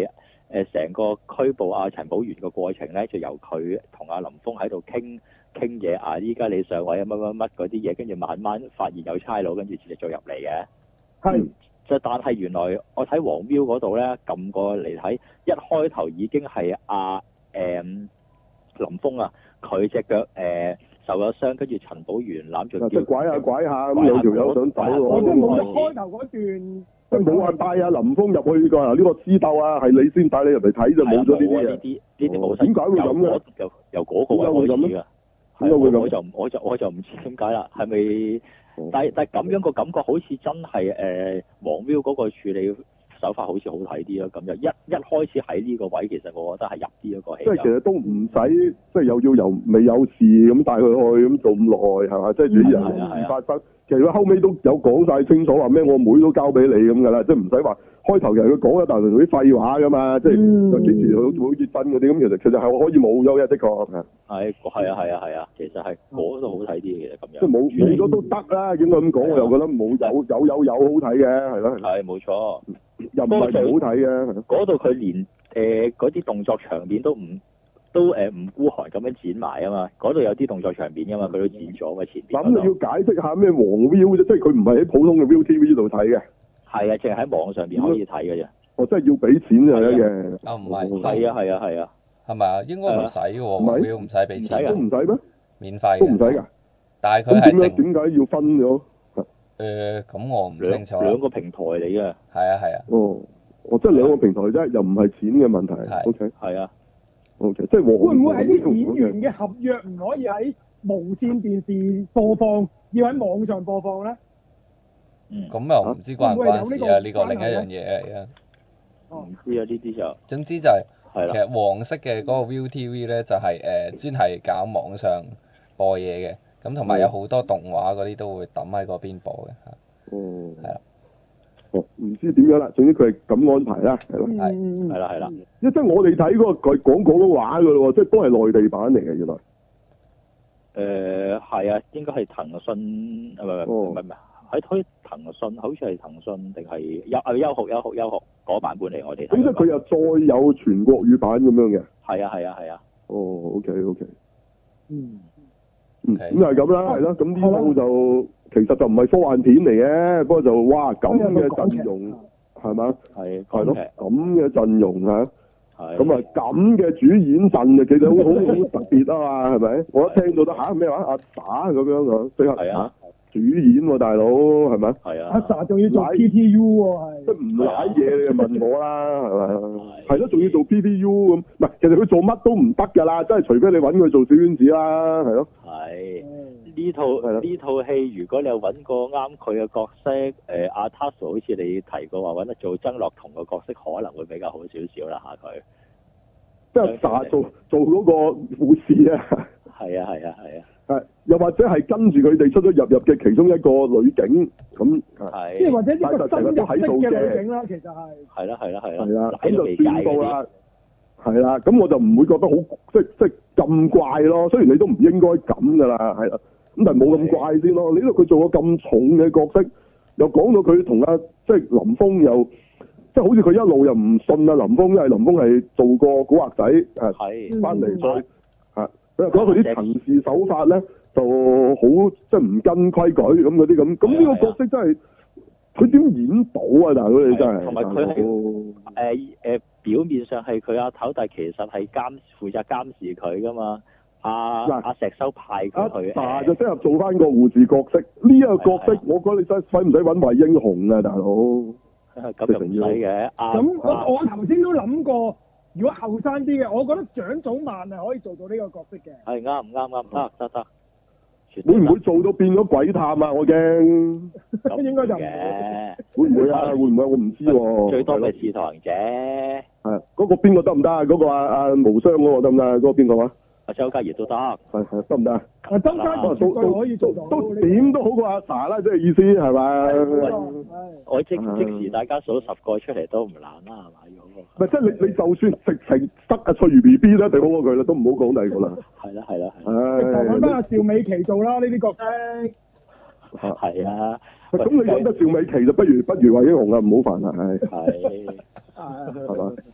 Speaker 2: 誒成個拘捕阿陳寶元嘅過程咧，就由佢同阿林峰喺度傾傾嘢啊！依家你上位啊乜乜乜嗰啲嘢，跟住慢慢發現有差佬，跟住直接做入嚟嘅。
Speaker 3: 係。
Speaker 2: 就但係原來我睇黃標嗰度咧，撳過嚟睇，一開頭已經係阿誒林峰啊，佢隻腳誒受咗傷，跟住陳寶元攬住
Speaker 1: 即係拐下拐下咁，有條友想走喎。
Speaker 3: 我即係冇開頭嗰段，
Speaker 1: 即係冇話帶阿林峰入去㗎。呢個私鬥啊，係你先帶你入嚟睇就冇咗呢啲嘢。
Speaker 2: 呢啲呢啲冇。
Speaker 1: 點解會咁嘅？
Speaker 2: 由由嗰個位開始㗎。
Speaker 1: 點解會咁？
Speaker 2: 我就我就我就唔知點解啦，係咪？但係但係咁樣個感覺好似真係誒黃標嗰個處理手法好似好睇啲咯，咁就一一開始喺呢個位，其實我覺得係入啲一個戲。即係其實都唔使，即係又要由未有事咁帶佢去咁做咁耐係嘛？即係啲人冇事發生。其實佢後尾都有講晒清楚話咩，我妹都交俾你咁㗎啦，即係唔使話開頭其實佢講一大輪啲廢話㗎嘛，即係就幾時好好結婚嗰啲咁，其實其實係可以冇咗嘅，的確係。係係啊係啊係啊，其實係嗰度好睇啲嘅，其實咁樣。即係冇冇咗都得啦，應該咁講，我又覺得冇有有有有好睇嘅，係咯。係冇錯，又唔係唔好睇嘅。嗰度佢連誒嗰啲動作場面都唔。都誒唔孤寒咁樣剪埋啊嘛，嗰度有啲動作場面噶嘛，佢都剪咗嘅前邊。咁你要解釋下咩黃 Viu 啫，即係佢唔係喺普通嘅 ViuTV 度睇嘅。係啊，淨係喺網上邊可以睇嘅啫。哦，真係要俾錢就係嘅。啊唔係。係啊係啊係啊。係咪啊？應該唔使喎，黃 Viu 唔使俾錢。都唔使咩？免費。都唔使㗎。但係佢係點點解要分咗？誒，咁我唔清楚。兩個平台嚟嘅。係啊係啊。哦，哦，即係兩個平台啫，又唔係錢嘅問題。係。O K。係啊。O K，即係會
Speaker 3: 唔會係啲演員嘅合約唔可以喺無線電視播放，要喺網上播放咧？嗯，咁又唔知關唔關事啊？呢個另一樣嘢嚟嘅。哦，唔知啊，呢啲就。總之就係，其實黃色嘅嗰個 ViuTV 咧，就係誒專係搞網上播嘢嘅，咁同埋有好多動畫嗰啲都會抌喺嗰邊播嘅嚇。哦。係啦。哦，唔知點樣啦，總之佢係咁安排啦，係咯，係，係啦，係啦。即係我哋睇嗰個佢講廣東話㗎咯喎，即係都係內地版嚟嘅原來。誒係啊，應該係騰訊，唔係唔係唔係唔係，喺推騰訊，好似係騰訊定係優啊優酷優酷優酷嗰版本嚟我哋睇。咁即係佢又再有全國語版咁樣嘅。係啊係啊係啊。哦 ，OK OK。嗯。嗯，咁就係咁啦，係咯，咁呢套就。其實就唔係科幻片嚟嘅，不過就哇咁嘅陣容係嘛？係係咯，咁嘅陣容嚇，咁啊咁嘅主演陣啊，其實好好好特別啊嘛，係咪？我一聽到得嚇咩話阿 sa 咁樣啊，即刻嚇主演喎大佬係咪？係啊，阿 sa 仲要做 P T U 喎係，即係唔賴嘢你就問我啦係咪？係咯，仲要做 P T U 咁，唔係其實佢做乜都唔得㗎啦，即係除非你揾佢做小丸子啦，係咯。係。呢套呢套戲，如果你有揾個啱佢嘅角色，誒阿 Tasuku 好似你提過話揾得做曾樂彤嘅角色，可能會比較好少少啦嚇佢。即係打做做嗰個護士啊。係啊係啊係啊。係，又或者係跟住佢哋出咗入入嘅其中一個女警咁。係。即係或者一個新入職嘅女警啦，其實係。係啦係啦係啦。係啦，咁就宣佈啦。係啦，咁我就唔會覺得好即即咁怪咯。雖然你都唔應該咁㗎啦，係啦。咁但係冇咁怪先咯，你呢度佢做個咁重嘅角色，又講到佢同阿即係林峰又，即係好似佢一路又唔信阿林峰，因為林峰係做過古惑仔，係翻嚟再嚇，佢又覺得佢啲行事手法咧就好即係唔跟規矩咁嗰啲咁，咁呢個角色真係佢點演到啊？大佬你真係，同埋佢係誒誒表面上係佢阿頭，但係其實係監負責監視佢噶嘛。阿阿石修派佢，嗱就適合做翻個護士角色。呢一個角色，我覺得你真使唔使揾魏英雄啊，大佬？咁又唔使嘅。咁我我頭先都諗過，如果後生啲嘅，我覺得蔣祖曼係可以做到呢個角色嘅。係啱唔啱啱得得得。會唔會做到變咗鬼探啊？我驚。應該就唔嘅。會唔會啊？會唔會？我唔知喎。最多咪使徒行者。係嗰個邊個得唔得啊？嗰個阿阿無雙嗰個得唔得啊？嗰個邊個啊？阿周家怡都得，係係得唔得啊？阿周家怡都可以做到，都點都好過阿 sa 啦，即係意思係咪？我即即時大家數十個出嚟都唔難啦，係嘛？唔係即係你你就算直情得阿翠如 B B 咧，定好過佢啦，都唔好講第二個啦。係啦係啦係。唉，揾翻阿邵美琪做啦，呢啲角色。係啊。咁你揾得邵美琪就不如不如魏英雄啦，唔好煩啦，係。係。係嘛？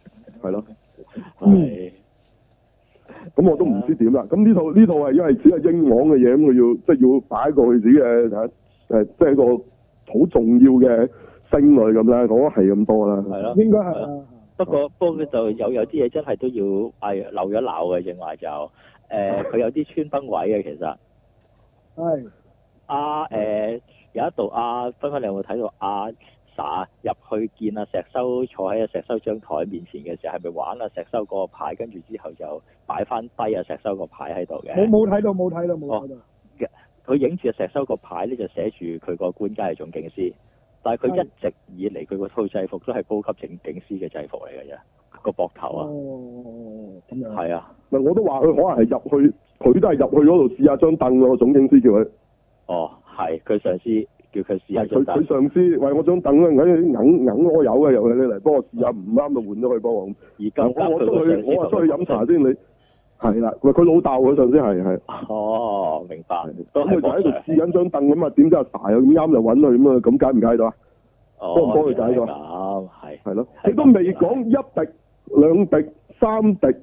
Speaker 1: 係咯。
Speaker 2: 係。
Speaker 1: 咁我都唔知點啦。咁呢套呢套係因為只係英皇嘅嘢，咁佢要即係要擺過去自己嘅誒誒，即係一個好重要嘅星類咁啦。我覺得係咁多啦。
Speaker 2: 係咯。
Speaker 3: 應該係啊。
Speaker 2: 不過不過就有有啲嘢真係都要係漏一漏嘅，正話就誒佢有啲穿崩位嘅其實。
Speaker 3: 係。
Speaker 2: 阿誒有一度阿芬芬，你有冇睇到阿 sa 入去見阿石修坐喺阿石修張台面前嘅時候，係咪玩阿石修嗰個牌，跟住之後就擺翻低阿石修個牌喺度嘅？
Speaker 3: 我冇睇到，冇睇到，冇睇到。
Speaker 2: 佢影住阿石修個牌咧，就寫住佢個官階係總警司，但係佢一直以嚟佢個套制服都係高級警警司嘅制服嚟嘅啫，個膊頭啊。
Speaker 3: 哦，咁樣。
Speaker 2: 係啊。
Speaker 1: 唔係我都話佢可能係入去，佢都係入去嗰度試下張凳咯，總警司叫佢。
Speaker 2: 哦，係佢上司叫佢試下
Speaker 1: 佢佢上司喂，我張凳咧，硬硬硬我有嘅，入去你嚟幫我試下，唔啱就換咗佢幫我。
Speaker 2: 而家
Speaker 1: 我我出去，我話出去飲茶先，你係啦，喂，佢老豆佢上司係係。
Speaker 2: 哦，明白。
Speaker 1: 咁佢就喺度試緊張凳咁啊，點知阿 sa 又咁啱就揾佢咁啊，咁解唔解到啊？幫唔幫佢解到？
Speaker 2: 咁係。係
Speaker 1: 咯，你都未講一滴、兩滴、三滴，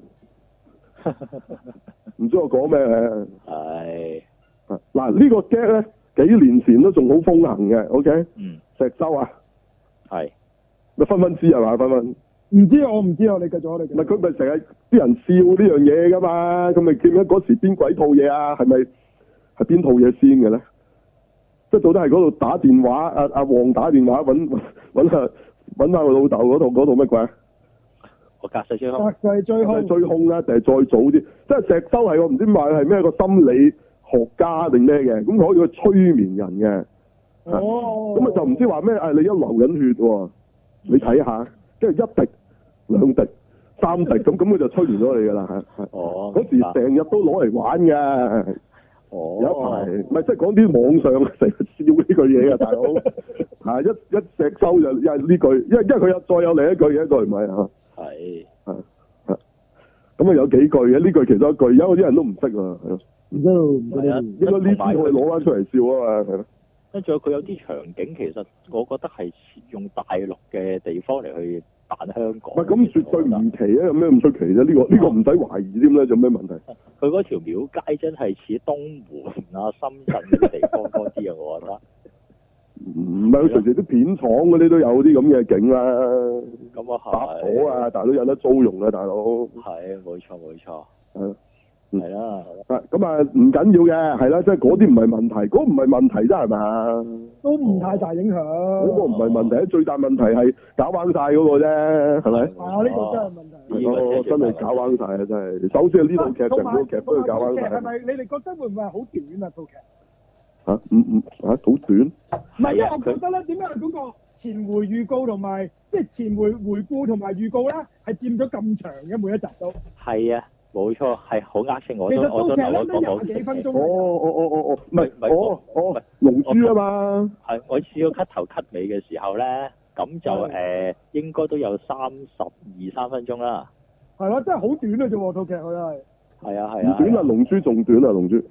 Speaker 1: 唔知我講咩咧？
Speaker 2: 係。
Speaker 1: 嗱呢個 gag 咧，幾年前都仲好風行嘅 ，OK？
Speaker 2: 嗯。
Speaker 1: 石修啊。
Speaker 2: 係。
Speaker 1: 咪分分知係嘛？分分。
Speaker 3: 唔知我唔知啊！你繼續，你繼續。
Speaker 1: 唔係佢咪成日啲人笑呢樣嘢噶嘛？佢咪記唔記得嗰時邊鬼套嘢啊？係咪係邊套嘢先嘅咧？即係到底係嗰度打電話，阿阿黃打電話揾揾下揾下佢老豆嗰度嗰度乜鬼啊？
Speaker 2: 我隔世追兇。
Speaker 3: 隔世追兇。
Speaker 1: 追兇啦，定係再早啲？即係石修係我唔知話係咩個心理學家定咩嘅？咁可以去催眠人嘅。
Speaker 3: 哦。
Speaker 1: 咁啊就唔知話咩？誒，你一流緊血喎，你睇下，跟住一滴、兩滴、三滴，咁咁佢就催眠咗你㗎啦嚇。
Speaker 2: 哦。
Speaker 1: 嗰時成日都攞嚟玩嘅。
Speaker 2: 哦。
Speaker 1: 有一排，唔係即係講啲網上成日笑呢句嘢嘅大佬。係一一石修就因為呢句，因為因為佢有再有另一句嘅一句唔係嚇。
Speaker 2: 係。
Speaker 1: 係係。咁啊有幾句嘅呢句其中一句，而家嗰啲人都唔識啊。
Speaker 3: 唔知唔知。
Speaker 1: 應該呢啲可以攞翻出嚟笑啊嘛，係咯。
Speaker 2: 跟住佢有啲場景，其實我覺得係用大陸嘅地方嚟去扮香港。
Speaker 1: 唔係咁絕對唔奇啊！有咩咁出奇啫？呢、呢個呢、呢個唔使懷疑添啦，有咩問題？
Speaker 2: 佢嗰條廟街真係似東門啊、深圳呢啲地方多啲啊，我覺得。唔
Speaker 1: 係，佢隨時啲片廠嗰啲都有啲咁嘅景啦。
Speaker 2: 咁啊係。搭
Speaker 1: 火啊，大佬有得租用啊，大佬。
Speaker 2: 係，冇錯冇錯。
Speaker 1: 係。
Speaker 2: 係啦，
Speaker 1: 咁啊唔緊要嘅，係啦，即係嗰啲唔係問題，嗰唔係問題啫，係嘛？
Speaker 3: 都唔太大影響。嗰、
Speaker 1: 嗰個唔係問題，最大問題係搞彎晒嗰個啫，係咪？
Speaker 3: 啊，呢、呢個真係問題。
Speaker 1: 呢個真係搞彎晒啊！真係。首先係呢套劇成個劇都要搞彎晒。
Speaker 3: 係咪你哋覺得會唔會係好短啊？套劇？
Speaker 1: 嚇唔唔嚇好短？
Speaker 3: 唔係，因為我覺得咧，點解嗰個前回預告同埋即係前回回顧同埋預告咧，係佔咗咁長嘅每一集都。
Speaker 2: 係啊。冇錯，係好呃稱我都，
Speaker 3: 其實
Speaker 2: 我都我
Speaker 3: 都廿幾分鐘。
Speaker 1: 哦哦哦哦哦，唔係唔係，哦哦，龍珠啊嘛。
Speaker 2: 係，我試過 cut 頭 cut 尾嘅時候咧，咁就誒、呃、應該都有三十二三分鐘啦。係
Speaker 3: 咯，真係好短嘅啫喎，套劇佢係。係
Speaker 2: 啊係啊。
Speaker 1: 短啊，龍珠仲短啊，龍珠。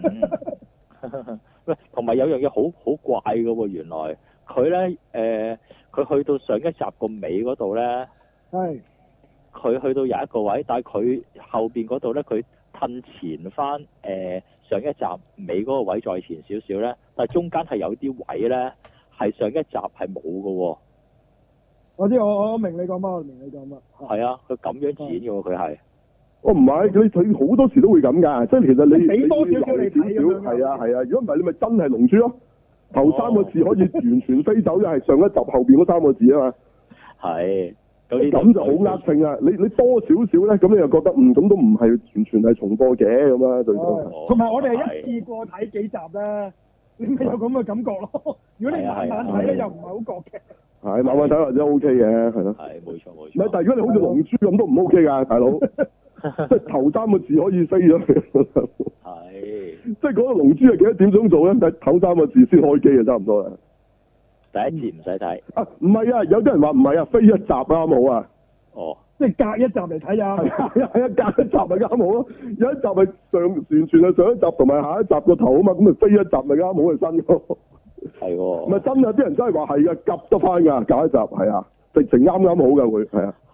Speaker 2: 喂，同埋有樣嘢好好怪嘅喎，原來佢咧誒，佢、呃、去到上一集個尾嗰度咧。
Speaker 3: 係。
Speaker 2: 佢去到有一個位，但係佢後邊嗰度咧，佢褪前翻誒、呃、上一集尾嗰個位再前少少咧，但係中間係有啲位咧係上一集係冇嘅喎。
Speaker 3: 我知，我我明你講乜，我明你講乜。
Speaker 2: 係啊，佢咁樣剪嘅喎，佢係。
Speaker 1: 哦，唔係，佢佢好多時都會咁㗎，即係其實你
Speaker 3: 俾多少少你睇咁樣。
Speaker 1: 係啊係啊，如果唔係你咪真係龍珠咯，頭三個字可以完全飛走，就係上一集後邊嗰三個字啊嘛。
Speaker 2: 係。
Speaker 1: 咁就好呃性啊！你你多少少咧，咁你又覺得嗯咁都唔係完全係重播嘅咁啊，最多。
Speaker 3: 同埋我哋係一次過睇幾集咧，你咪有咁嘅感覺咯。如果你慢慢睇咧，又唔係好覺嘅。
Speaker 1: 係慢慢睇或者 O K 嘅，係咯。
Speaker 2: 係冇錯冇錯。
Speaker 1: 唔係，但係如果你好似龍珠咁都唔 O K 㗎，大佬。即係頭三個字可以飛咗佢。
Speaker 2: 係。
Speaker 1: 即係嗰個龍珠係幾多點鐘做咧？但係頭三個字先開機就差唔多啦。
Speaker 2: 第一節唔使睇
Speaker 1: 啊，唔係啊，有啲人話唔係啊，飛一集啱好啊。
Speaker 2: 哦，
Speaker 3: 即係隔一集嚟睇啊。係
Speaker 1: 啊係啊，隔一集咪啱好咯。有一集咪上完全係上一集同埋下一集個頭啊嘛，咁咪飛一集咪啱好係新咯。
Speaker 2: 係喎。
Speaker 1: 唔係真啊！啲人真係話係啊，夾得翻㗎，隔一集係啊，直情啱啱好㗎會係啊。
Speaker 2: 係。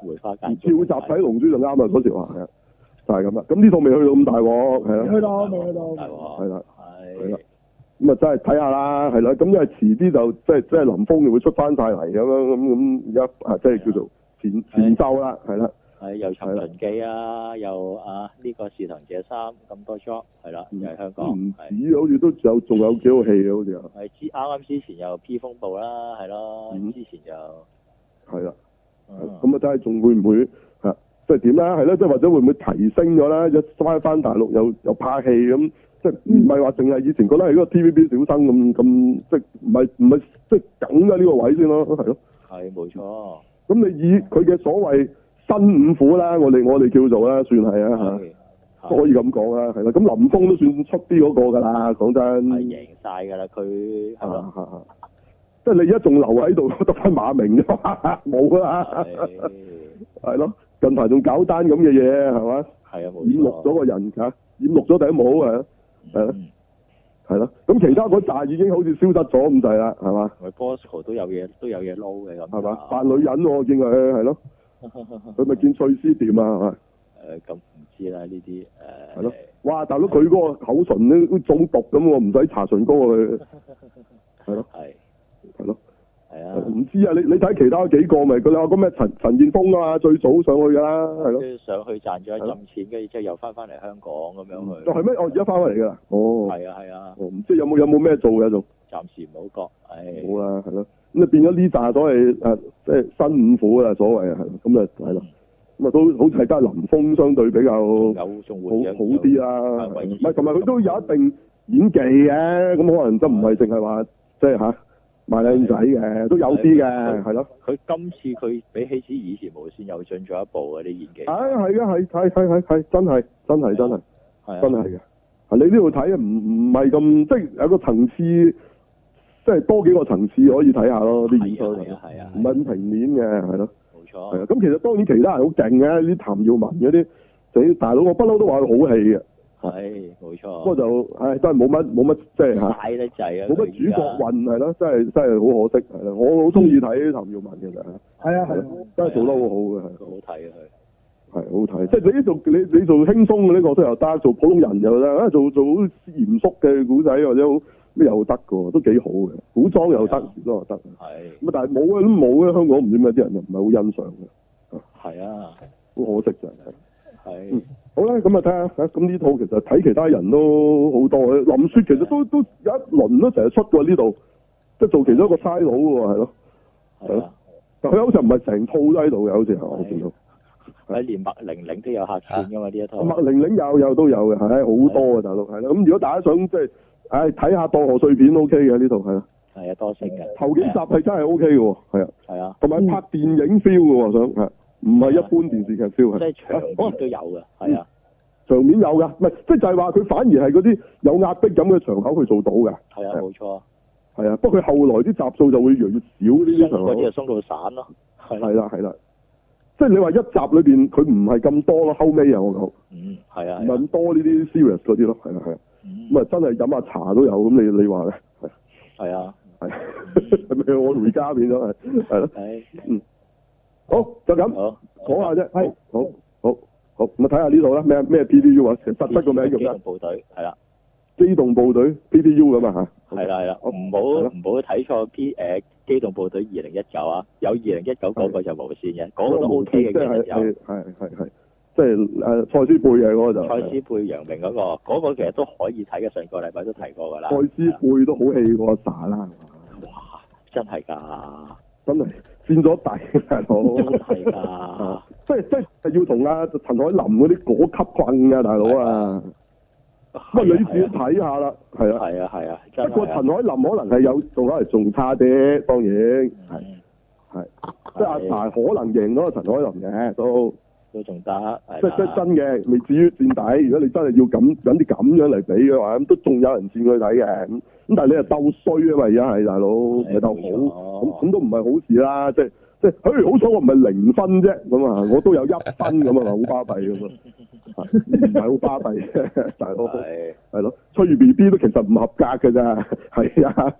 Speaker 2: 梅花間
Speaker 1: 跳集睇龍珠就啱啦，嗰時話係啊，就係咁啦。咁呢套未去到咁大鑊，係啊。
Speaker 3: 去到未去到。
Speaker 2: 大鑊。
Speaker 1: 係啦。
Speaker 2: 係。
Speaker 1: 啦。咁啊，真係睇下啦，係啦。咁因為遲啲就即係即係林峰就會出翻晒嚟咁樣咁咁而家啊，即係叫做前前奏啦，係啦。
Speaker 2: 係又尋秦記啊，又啊呢個侍藤者三咁多 job 係啦，又係香港。唔
Speaker 1: 止好似都有仲有幾套戲嘅好似啊。
Speaker 2: 係之啱啱之前又 P 風暴啦，係咯，之前就
Speaker 1: 係啦。咁啊，睇下仲會唔會啊？即係點啦？係咯，即係或者會唔會提升咗啦？一翻翻大陸又又拍戲咁，即係唔係話淨係以前覺得係嗰個 T V B 小生咁咁，即係唔係唔係即係梗嘅呢個位先咯，係咯。係冇錯。咁你以佢嘅所謂新五虎啦，我哋我哋叫做啦，算係啊嚇，都可以咁講啦，係啦。咁林峰都算出啲嗰個㗎啦，講真。係贏晒㗎啦，佢係咯。即係你而家仲留喺度得翻馬明啫嘛，冇啦。係咯，近排仲搞單咁嘅嘢係嘛？係啊，冇錯。染綠咗個人嚇，染綠咗頂帽啊，係咯，係咯。咁其他嗰扎已經好似消失咗咁滯啦，係嘛？咪 Bosco 都有嘢都有嘢撈嘅咁。係嘛？扮女人我見佢係咯。佢咪見翠絲店啊，係嘛？誒咁唔知啦，呢啲誒。係咯。哇！大佬佢嗰個口唇咧都中毒咁喎，唔使搽唇膏佢。係咯。係。係咯。係啊。唔知啊，你你睇其他幾個咪佢哋話嗰咩陳陳彥峰啊嘛，最早上去㗎啦，係咯。跟住上去賺咗一陣錢，跟住之後又翻返嚟香港咁樣去。哦係咩？哦而家翻返嚟㗎啦。哦。係啊係啊。哦，唔知有冇有冇咩做嘅仲？暫時唔好覺，唉。好啦，係咯。咁啊變咗呢扎所謂誒即係新五虎啦，所謂啊係，咁啊係咯，咁啊都好似係得林峰相對比較好好啲啦，唔係同埋佢都有一定演技嘅，咁可能都唔係淨係話即係嚇賣靚仔嘅，都有啲嘅，係咯。佢今次佢比起之以前無線又進咗一步嗰啲演技。唉係啊係係係係係真係真係真係真係嘅，係你呢度睇唔唔係咁即係有個層次。即係多幾個層次可以睇下咯，啲演出係啊，唔係咁平面嘅，係咯。冇錯。係啊，咁其實當然其他人好勁嘅，啲譚耀文嗰啲，啲大佬我不嬲都話佢好戲嘅。係，冇錯。不過就唉，真係冇乜冇乜即係嚇。大得滯啊！冇乜主角運係咯，真係真係好可惜係啦。我好中意睇譚耀文嘅其實。係啊係。真係做得好好嘅係。好睇啊佢。係好睇，即係你呢做你你做輕鬆嘅呢個都又得，做普通人又得，做做好嚴肅嘅古仔或者好。咩又得嘅，都幾好嘅，古裝又得，時裝又得。係。咁但係冇啊，都冇啊，香港唔知點解啲人又唔係好欣賞嘅。係啊。好可惜就係。係。嗯。好啦，咁啊睇下，咁呢套其實睇其他人都好多嘅，林雪其實都都有一輪都成日出過呢度，即係做其中一個差佬嘅喎，係咯。係咯。但佢好似唔係成套都喺度嘅，好似我見到。係連麥玲玲都有客串㗎嘛呢一套。麥玲玲有有都有嘅，係好多嘅大佬係啦。咁如果大家想即係。唉，睇下當賀歲片 O K 嘅呢套係啊，係啊多星嘅，頭幾集係真係 O K 嘅喎，係啊，係啊，同埋拍電影 feel 嘅喎，想係唔係一般電視劇 feel 係，即係場面都有嘅，係啊，場面有㗎，唔係即係就係話佢反而係嗰啲有壓迫感嘅場口佢做到嘅，係啊冇錯，係啊，不過佢後來啲集數就會越嚟越少呢啲場口，嗰啲就鬆到散咯，係啦係啦，即係你話一集裏邊佢唔係咁多咯，後尾啊我講，嗯係啊，唔係咁多呢啲 serious 嗰啲咯，係啊係啊。咁啊，真係飲下茶都有，咁你你話咧？係係啊，係係咪我回家變咗係係咯？係嗯，好就咁講下啫，係好好好，咁啊睇下呢度啦，咩咩 P D U 啊，實質個名叫咩？機動部隊係啦，機動部隊 P D U 咁啊嚇，係啦係啦，唔好唔好睇錯 P 誒機動部隊二零一九啊，有二零一九嗰個就無線嘅，嗰個都 O K 嘅，其實有係係係。即係誒蔡思貝嘅嗰個就蔡思貝楊明嗰個，嗰個其實都可以睇嘅，上個禮拜都提過㗎啦。蔡思貝都好戲過阿 sa 啦，哇！真係㗎，真係變咗底大佬，真係㗎，即係即係要同阿陳凱琳嗰啲嗰級困㗎大佬啊！不過你自己睇下啦，係啊，係啊，係啊，不過陳凱琳可能係有做翻嚟仲差啲，當然係係，即係阿 sa 可能贏咗阿陳凱琳嘅都。都仲得，即係即係真嘅，未至於墊底。如果你真係要咁揾啲咁樣嚟比嘅話，咁都仲有人佔佢睇嘅。咁咁但係你係鬥衰啊嘛，而家係大佬，唔係鬥好，咁咁都唔係好事啦。即係即係，嘿，好彩我唔係零分啫，咁啊，我都有一分咁啊，好巴閉咁啊，唔係好巴閉，大佬係係咯，吹 B B 都其實唔合格㗎咋，係啊。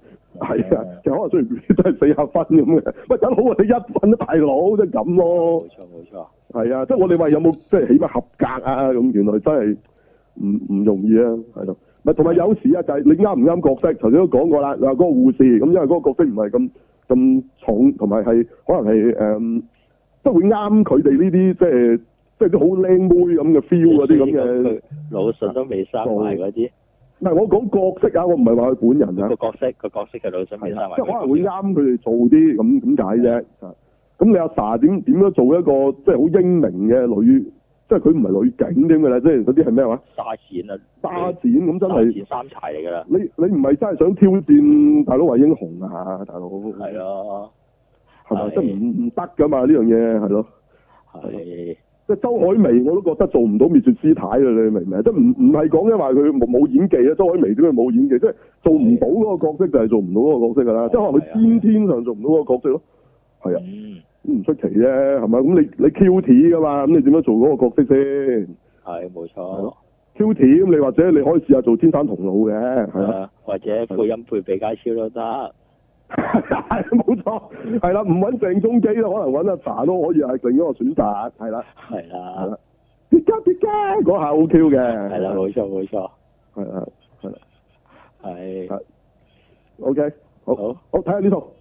Speaker 1: 係啊，其實可能雖然真係四十分咁嘅，喂，梗好啊，你一分都大佬，即係咁咯。
Speaker 2: 冇錯冇錯。
Speaker 1: 係啊，即係我哋話有冇即係起碼合格啊？咁原來真係唔唔容易啊，係咯。咪同埋有時啊，就係你啱唔啱角色，頭先都講過啦。嗱，嗰個護士咁，因為嗰個角色唔係咁咁重，同埋係可能係誒，即係會啱佢哋呢啲即係即係啲好靚妹咁嘅 feel 嗰啲咁嘅。
Speaker 2: 腦筍都未生埋嗰啲。
Speaker 1: 唔係我講角色啊，我唔係話佢本人啊。
Speaker 2: 個角色個角色嘅腦筍未生埋。
Speaker 1: 即係可能會啱佢哋做啲咁咁解啫。咁你阿 sa 點點樣做一個即係好英明嘅女？即係佢唔係女警點嘅啦，即係嗰啲係咩話？沙展啊！沙展咁真係
Speaker 2: 三柴嚟㗎啦！
Speaker 1: 你你唔係真係想挑戰大佬為英雄啊，大佬？
Speaker 2: 係啊，
Speaker 1: 係咪？即係唔唔得㗎嘛？呢樣嘢係咯。
Speaker 2: 係。
Speaker 1: 即係周海媚我都覺得做唔到滅絕師太啊！你明唔明？即係唔唔係講因為佢冇冇演技啊？周海媚點解冇演技？即係做唔到嗰個角色就係做唔到嗰個角色㗎啦。即係可能佢先天上做唔到嗰個角色咯。係啊。唔出奇啫，係咪？咁你你 Q T 㗎嘛？咁你點樣做嗰個角色先？
Speaker 2: 係冇錯。
Speaker 1: Q T 咁你或者你可以試下做天山童姥嘅，係啊，
Speaker 2: 或者配音配比嘉超都得。
Speaker 1: 係冇錯，係啦，唔揾鄭中基啦，可能揾阿查都可以係另一個選擇，係啦。
Speaker 2: 係啦。
Speaker 1: 別家別家嗰下好 Q 嘅。
Speaker 2: 係啦，冇錯冇錯。
Speaker 1: 係啊，係啦。
Speaker 2: 係。
Speaker 1: 係。OK，好，好，好睇下呢套。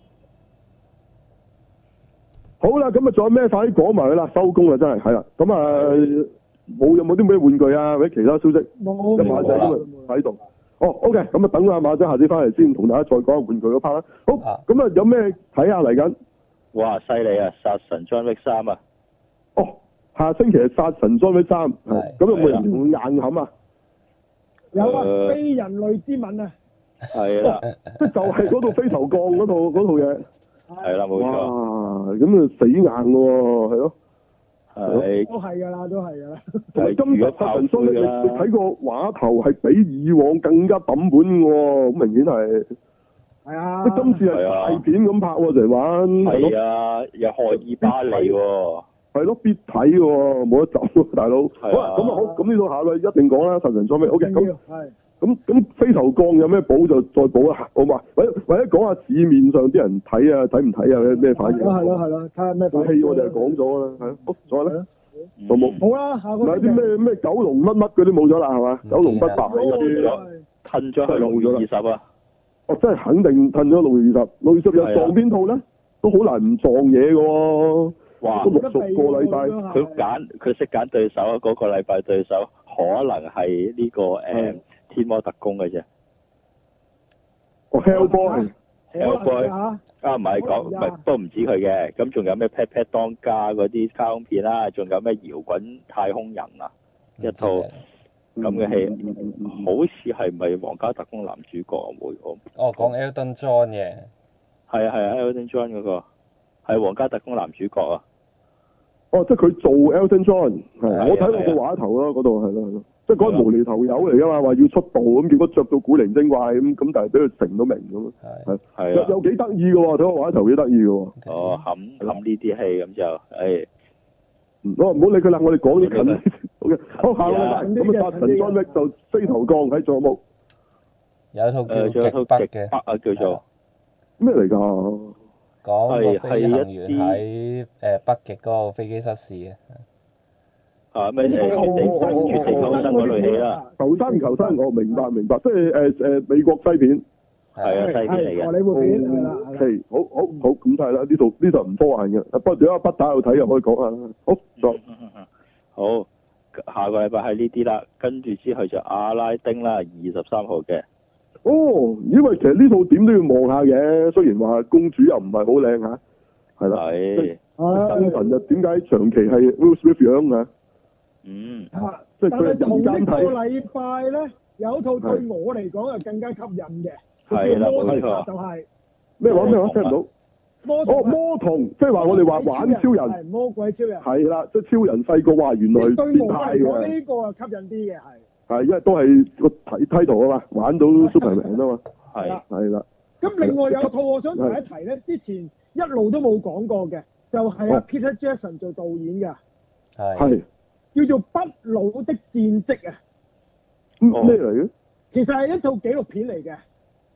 Speaker 1: 好啦，咁啊，仲有咩？快啲講埋佢啦，收工啦，真係，係啦。咁啊，冇有冇啲咩玩具啊，或者其他消息？
Speaker 3: 冇。
Speaker 1: 咁馬仔今日喺度。哦 ，OK，咁啊，等阿馬仔下次翻嚟先，同大家再講下玩具嗰 part 啦。好，咁啊，有咩睇下嚟緊？
Speaker 2: 哇，犀利啊！殺神 John Wick 三啊！
Speaker 1: 哦，下星期係殺神 John Wick 三，係。咁有冇人會硬冚啊？
Speaker 3: 有啊，非人類之吻啊！
Speaker 2: 係啦。
Speaker 1: 即就係嗰套飛頭降嗰套嗰套嘢。
Speaker 2: 係啦，冇錯。
Speaker 1: 哇，咁啊死硬喎，係咯。
Speaker 2: 係。
Speaker 3: 都係㗎啦，都係㗎啦。
Speaker 1: 同埋今日殺神 John Wick，你睇個畫頭係比以往更加抌本喎，好明顯係。
Speaker 3: 係啊。
Speaker 1: 即今次係大片咁拍喎，成玩。
Speaker 2: 係啊，又荷爾巴利喎。係
Speaker 1: 咯，必睇喎，冇得走喎，大佬。好啦，咁啊好，咁呢度下個一定講啦，殺神 John Wick。OK，咁。係。咁咁飛頭降有咩補就再補一下，好嘛？或者或者講下市面上啲人睇啊，睇唔睇啊？咩反應？係咯係咯，睇下咩反應。戲我哋係講咗啦，係咯。好，再咧，就冇。好啦，下個。有啲咩咩九龍乜乜嗰啲冇咗啦，係嘛？九龍不敗嗰啲。
Speaker 2: 褪咗去六月二十啊！
Speaker 1: 哦，真係肯定褪咗六月二十。六月二十又撞邊套咧？都好難唔撞嘢嘅喎。哇！都六十個禮拜。
Speaker 2: 佢揀佢識揀對手啊！嗰個禮拜對手可能係呢個誒。天魔特工嘅啫，
Speaker 1: 哦 Hellboy，Hellboy
Speaker 2: 啊唔係講唔係都唔止佢嘅，咁仲有咩 Pat Pat 當家嗰啲卡通片啦，仲有咩搖滾太空人啊，一套咁嘅戲，好似係咪皇家特工男主角啊？會我
Speaker 4: 哦講 Elton John 嘅，
Speaker 2: 係啊係啊 Elton John 嗰個係皇家特工男主角啊，
Speaker 1: 哦即係佢做 Elton John，係我睇過個畫頭咯，嗰度係咯係咯。即係嗰個無厘頭友嚟噶嘛，話要出道咁，結果着到古靈精怪咁，咁但係俾佢成到名咁，係係有有幾得意嘅喎，睇個畫頭幾得意嘅喎。
Speaker 2: 哦，冚冚呢啲戲咁就，誒，
Speaker 1: 我唔好理佢啦，我哋講啲近啲。好嘅，好下個禮拜咁啊，殺神 John Wick就飛頭降喺仲有冇？
Speaker 4: 有一套叫極北嘅，
Speaker 2: 北啊叫做
Speaker 1: 咩嚟㗎？
Speaker 4: 講個飛行員喺誒北極嗰個飛機失事嘅。
Speaker 2: 啊咩誒？絕地求生嗰類戲啦，
Speaker 1: 求生求生，我明白明白，即係誒誒美國西片，
Speaker 2: 係啊西片嚟嘅，
Speaker 3: 荷里活片係啦，
Speaker 1: 係好好好咁睇啦，呢度呢度唔科幻嘅，不過如果不打去睇又可以講下啦，好做，
Speaker 2: 好下個禮拜係呢啲啦，跟住之後就阿拉丁啦，二十三號嘅，
Speaker 1: 哦，因為其實呢套點都要望下嘅，雖然話公主又唔係好靚吓，係啦，
Speaker 2: 係，
Speaker 1: 燈神又點解長期係 Will Smith 樣啊？
Speaker 2: 嗯，
Speaker 3: 啊，
Speaker 1: 即係
Speaker 3: 但係同一個禮拜咧，有一套對我嚟講係更加吸引嘅，
Speaker 2: 係啦，
Speaker 3: 冇
Speaker 2: 錯，
Speaker 3: 就係
Speaker 1: 咩話咩話聽唔到？
Speaker 3: 魔
Speaker 1: 哦魔童，即係話我哋話玩超人，
Speaker 3: 係魔鬼超人，
Speaker 1: 係啦，即係超人細個話原來變態嘅，
Speaker 3: 呢個係吸引啲嘅係，
Speaker 1: 係因為都係個睇 title 啊嘛，玩到 Superman 啊嘛，
Speaker 2: 係
Speaker 1: 係啦。
Speaker 3: 咁另外有套我想提一提咧，之前一路都冇講過嘅，就係阿 Peter Jackson 做導演嘅，
Speaker 1: 係。
Speaker 3: 叫做不老的戰績啊！
Speaker 1: 咩嚟嘅？
Speaker 3: 其實係一套紀錄片嚟嘅。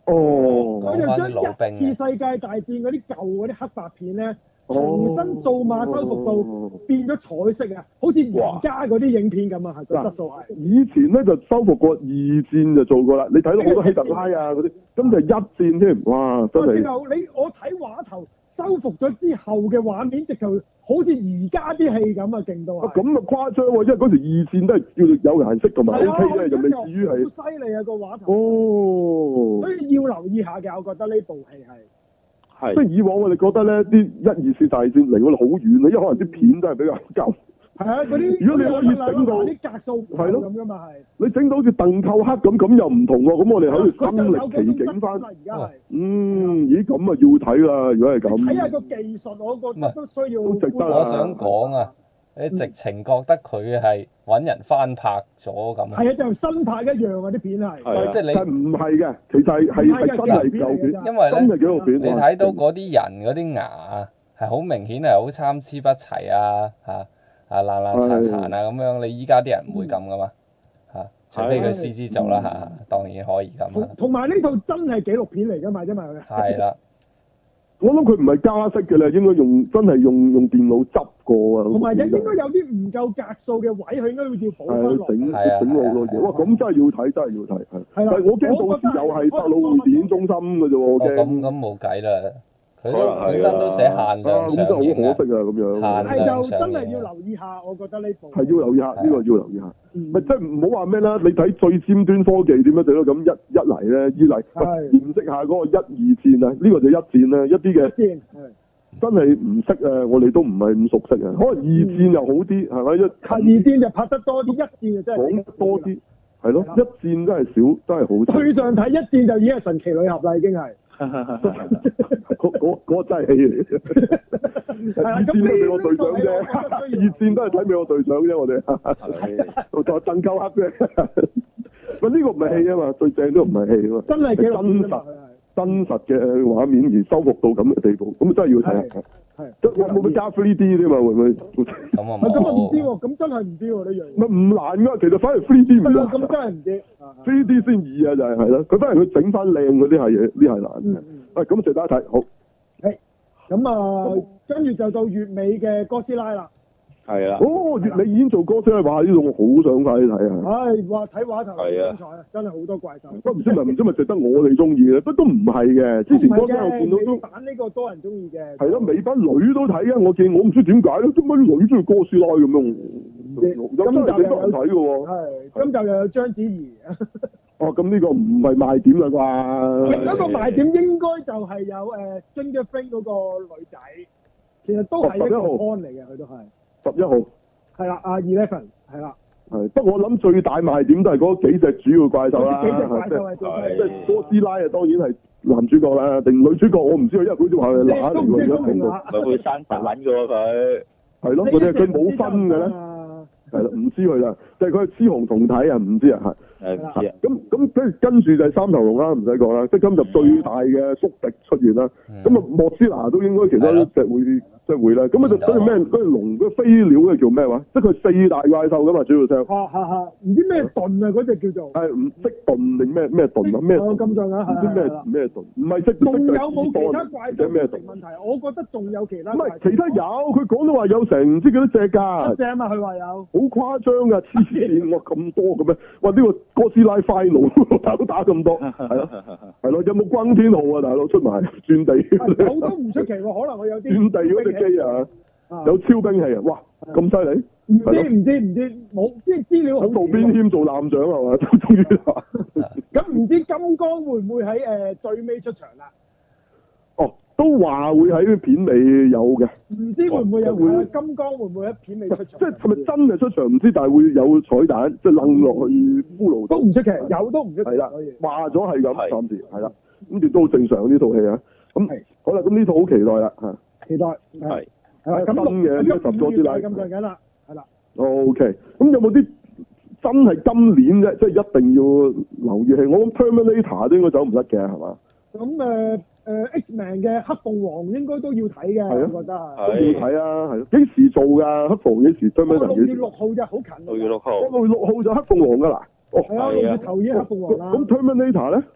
Speaker 1: 哦。
Speaker 3: 佢就將一次世界大戰嗰啲舊嗰啲黑白片咧，重新數碼修復到變咗彩色啊，好似而家嗰啲影片咁啊，係個質素係。
Speaker 1: 以前咧就修復過二戰就做過啦，你睇到好多希特拉啊嗰啲，咁就一戰添，哇真係。後
Speaker 3: 你我睇畫頭修復咗之後嘅畫面，直頭好似而家啲戲咁啊，勁到啊！
Speaker 1: 咁啊誇張喎，因為嗰時二戰都係叫做有顏色同埋 O K 嘅，又未至於係。
Speaker 3: 好犀利啊個畫頭。
Speaker 1: 哦。所
Speaker 3: 以要留意下嘅，我覺得呢部戲係。
Speaker 1: 係。即係以往我哋覺得咧，啲一二次大戰離我哋好遠啊，因為可能啲片都係比較舊。係啊，嗰啲。如果你可以整到
Speaker 3: 啲格數係咯咁噶嘛係。
Speaker 1: 你整到好似鄧寇克咁，咁又唔同喎。咁我哋喺度身歷其境翻。
Speaker 3: 而家係。
Speaker 1: 嗯，咦咁啊要睇啦！如果係咁。
Speaker 3: 睇下個技術，我覺得都需要。
Speaker 1: 值得
Speaker 4: 我想講啊，你直情覺得佢係揾人翻拍咗咁。
Speaker 3: 係啊，就新拍一樣啊啲片係。
Speaker 1: 係
Speaker 4: 即係你
Speaker 1: 唔係嘅，其實係係真係舊片，
Speaker 4: 因為
Speaker 1: 真係紀錄片。
Speaker 4: 你睇到嗰啲人嗰啲牙係好明顯係好參差不齊啊嚇。啊爛爛殘殘啊咁樣，你依家啲人唔會咁噶嘛嚇，除非佢 C G 做啦嚇，當然可以咁啦。
Speaker 3: 同埋呢套真係紀錄片嚟㗎嘛，因為佢
Speaker 4: 係啦，
Speaker 1: 我諗佢唔係加色嘅啦，應該用真係用用電腦執過啊。
Speaker 3: 同埋應該有啲唔夠格數嘅位，佢應該要補翻落。
Speaker 1: 整整好多嘢，哇！咁真係要睇，真係要睇係。係啦，但係我驚到時又係百老匯電影中心㗎啫喎，我驚。咁
Speaker 4: 咁冇計啦。佢本身都寫限量上映嘅，
Speaker 1: 好可惜啊咁樣。
Speaker 3: 係就真係要留意下，我覺得呢部係
Speaker 1: 要留意下，呢個要留意下。咪即係唔好話咩啦，你睇最尖端科技點樣整到咁一一嚟咧，二嚟認識下嗰個一二戰啊，呢個就一戰啦，一啲嘅真係唔識啊，我哋都唔係咁熟悉啊。可能二戰又好啲，係咪一？
Speaker 3: 二戰就拍得多啲，一戰就真係
Speaker 1: 講得多啲，係咯，一戰真係少，真係好。
Speaker 3: 對上睇一戰就已經係神奇女俠啦，已經係。
Speaker 1: 嗰嗰嗰真係戲嚟，二戰都美國隊長啫，二戰都係睇美國隊長啫，我哋係，就鄧寇克啫。喂，呢個唔係戲啊嘛，最正都唔係戲啊嘛，
Speaker 3: 真係
Speaker 1: 真實真實嘅畫面而修復到咁嘅地步，咁真係要睇下。係，有冇會加 three D 添嘛？會唔會？
Speaker 4: 咁啊
Speaker 3: 咁啊唔知喎，咁真係唔知喎呢樣嘢。
Speaker 1: 咪唔難噶，其實反而 three D 唔難。
Speaker 3: 係啊，咁真係唔知。
Speaker 1: three D 先易啊，就係係啦。佢反而佢整翻靚嗰啲係嘢，呢係難嘅。喂，咁值得一睇，好。
Speaker 3: 係。咁啊，跟住就到月尾嘅哥斯拉啦。
Speaker 2: 係啊。
Speaker 1: 哦，月尾已經做哥斯拉，哇！呢度我好想快啲睇啊。
Speaker 3: 唉，話睇畫頭好精彩啊，真係好多怪獸。
Speaker 1: 都唔知咪唔知咪值得我哋中意咧？不都唔係嘅。之前哥斯拉我見到都。
Speaker 3: 版呢個多人中意嘅。
Speaker 1: 係咯，美班女都睇啊！我見我唔知點解咯，點解啲女中意哥斯拉咁樣？有真係幾多人睇嘅喎。係，
Speaker 3: 今集又有章子怡。
Speaker 1: 哦，咁呢個唔係賣點啦啩？
Speaker 3: 嗰個賣點應該就係有誒 Stranger Things 嗰個女仔，其實都係一個 con 嚟嘅，佢都係。十一號。係啦，阿 Eleven 係啦。
Speaker 1: 係，不過我諗最大賣點都係嗰幾隻主要怪獸啦。
Speaker 3: 幾隻怪獸係最
Speaker 1: 即係哥斯拉啊，當然係男主角啦，定女主角我唔知，因為好似話係乸嚟㗎，而家睇到。
Speaker 2: 咪會生白撚㗎喎佢。
Speaker 1: 係咯，嗰啲佢冇分嘅咧。係啦，唔知佢啦，就係佢係雌雄同體啊，唔知啊，係。
Speaker 2: 係唔知啊。
Speaker 1: 咁咁跟跟住就係三頭龍啦，唔使講啦，即係今集最大嘅宿敵出現啦。咁啊，莫斯拿都應該其他一隻會即係會啦。咁啊就嗰隻咩？嗰隻龍嗰隻飛鳥嘅叫咩話？即係佢四大怪獸噶嘛，主要上。
Speaker 3: 嚇嚇嚇！唔知咩盾啊？嗰隻叫做。係
Speaker 1: 唔識盾定咩咩盾啊？咩？
Speaker 3: 哦，咁上下係。
Speaker 1: 唔知咩咩盾？唔係識。
Speaker 3: 仲有冇其他怪獸？咩問題？我覺得仲有其他。
Speaker 1: 唔係，其他有，佢講到話有成唔知幾多隻㗎。
Speaker 3: 隻啊嘛，佢話有。好
Speaker 1: 誇張㗎，黐線喎，咁多嘅咩？哇！呢個哥斯拉 final 大佬打咁多，係咯係咯，有冇轟天號啊？大佬出埋轉地。
Speaker 3: 有都唔出奇喎，可能我有啲。
Speaker 1: 轉地嗰隻機啊！有超兵器啊！哇，咁犀利！
Speaker 3: 唔知唔知唔知冇，即係資料好。
Speaker 1: 渡邊謙做艦長係嘛？終於話。
Speaker 3: 咁唔知金剛會唔會喺誒最尾出場啦？
Speaker 1: 哦，都話會喺片尾有嘅。
Speaker 3: 唔知會唔會有會？金剛會唔會喺片尾出場？
Speaker 1: 即係係咪真係出場唔知，但係會有彩蛋，即係掕落去骷髏島。
Speaker 3: 都唔出奇，有都唔出奇。
Speaker 1: 係啦，話咗係咁，暫時係啦，咁亦都好正常呢套戲啊。咁好啦，咁呢套好期待啦嚇。期待係。係新嘅呢個十個之內
Speaker 3: 咁上緊啦，係啦。
Speaker 1: O K，咁有冇啲真係今年啫？即係一定要留意戲。我諗 Terminator 都應該走唔甩嘅，係嘛？咁誒誒 X-Men 嘅黑鳳凰應該都要睇嘅，我覺得係。都要睇啊，係咯。幾時做㗎？黑鳳凰幾時 Terminator 幾時？六月六號啫，好近。六月六號。六月六號就黑鳳凰㗎啦。哦。係啊，六月頭已經黑鳳凰啦。咁 Terminator 咧？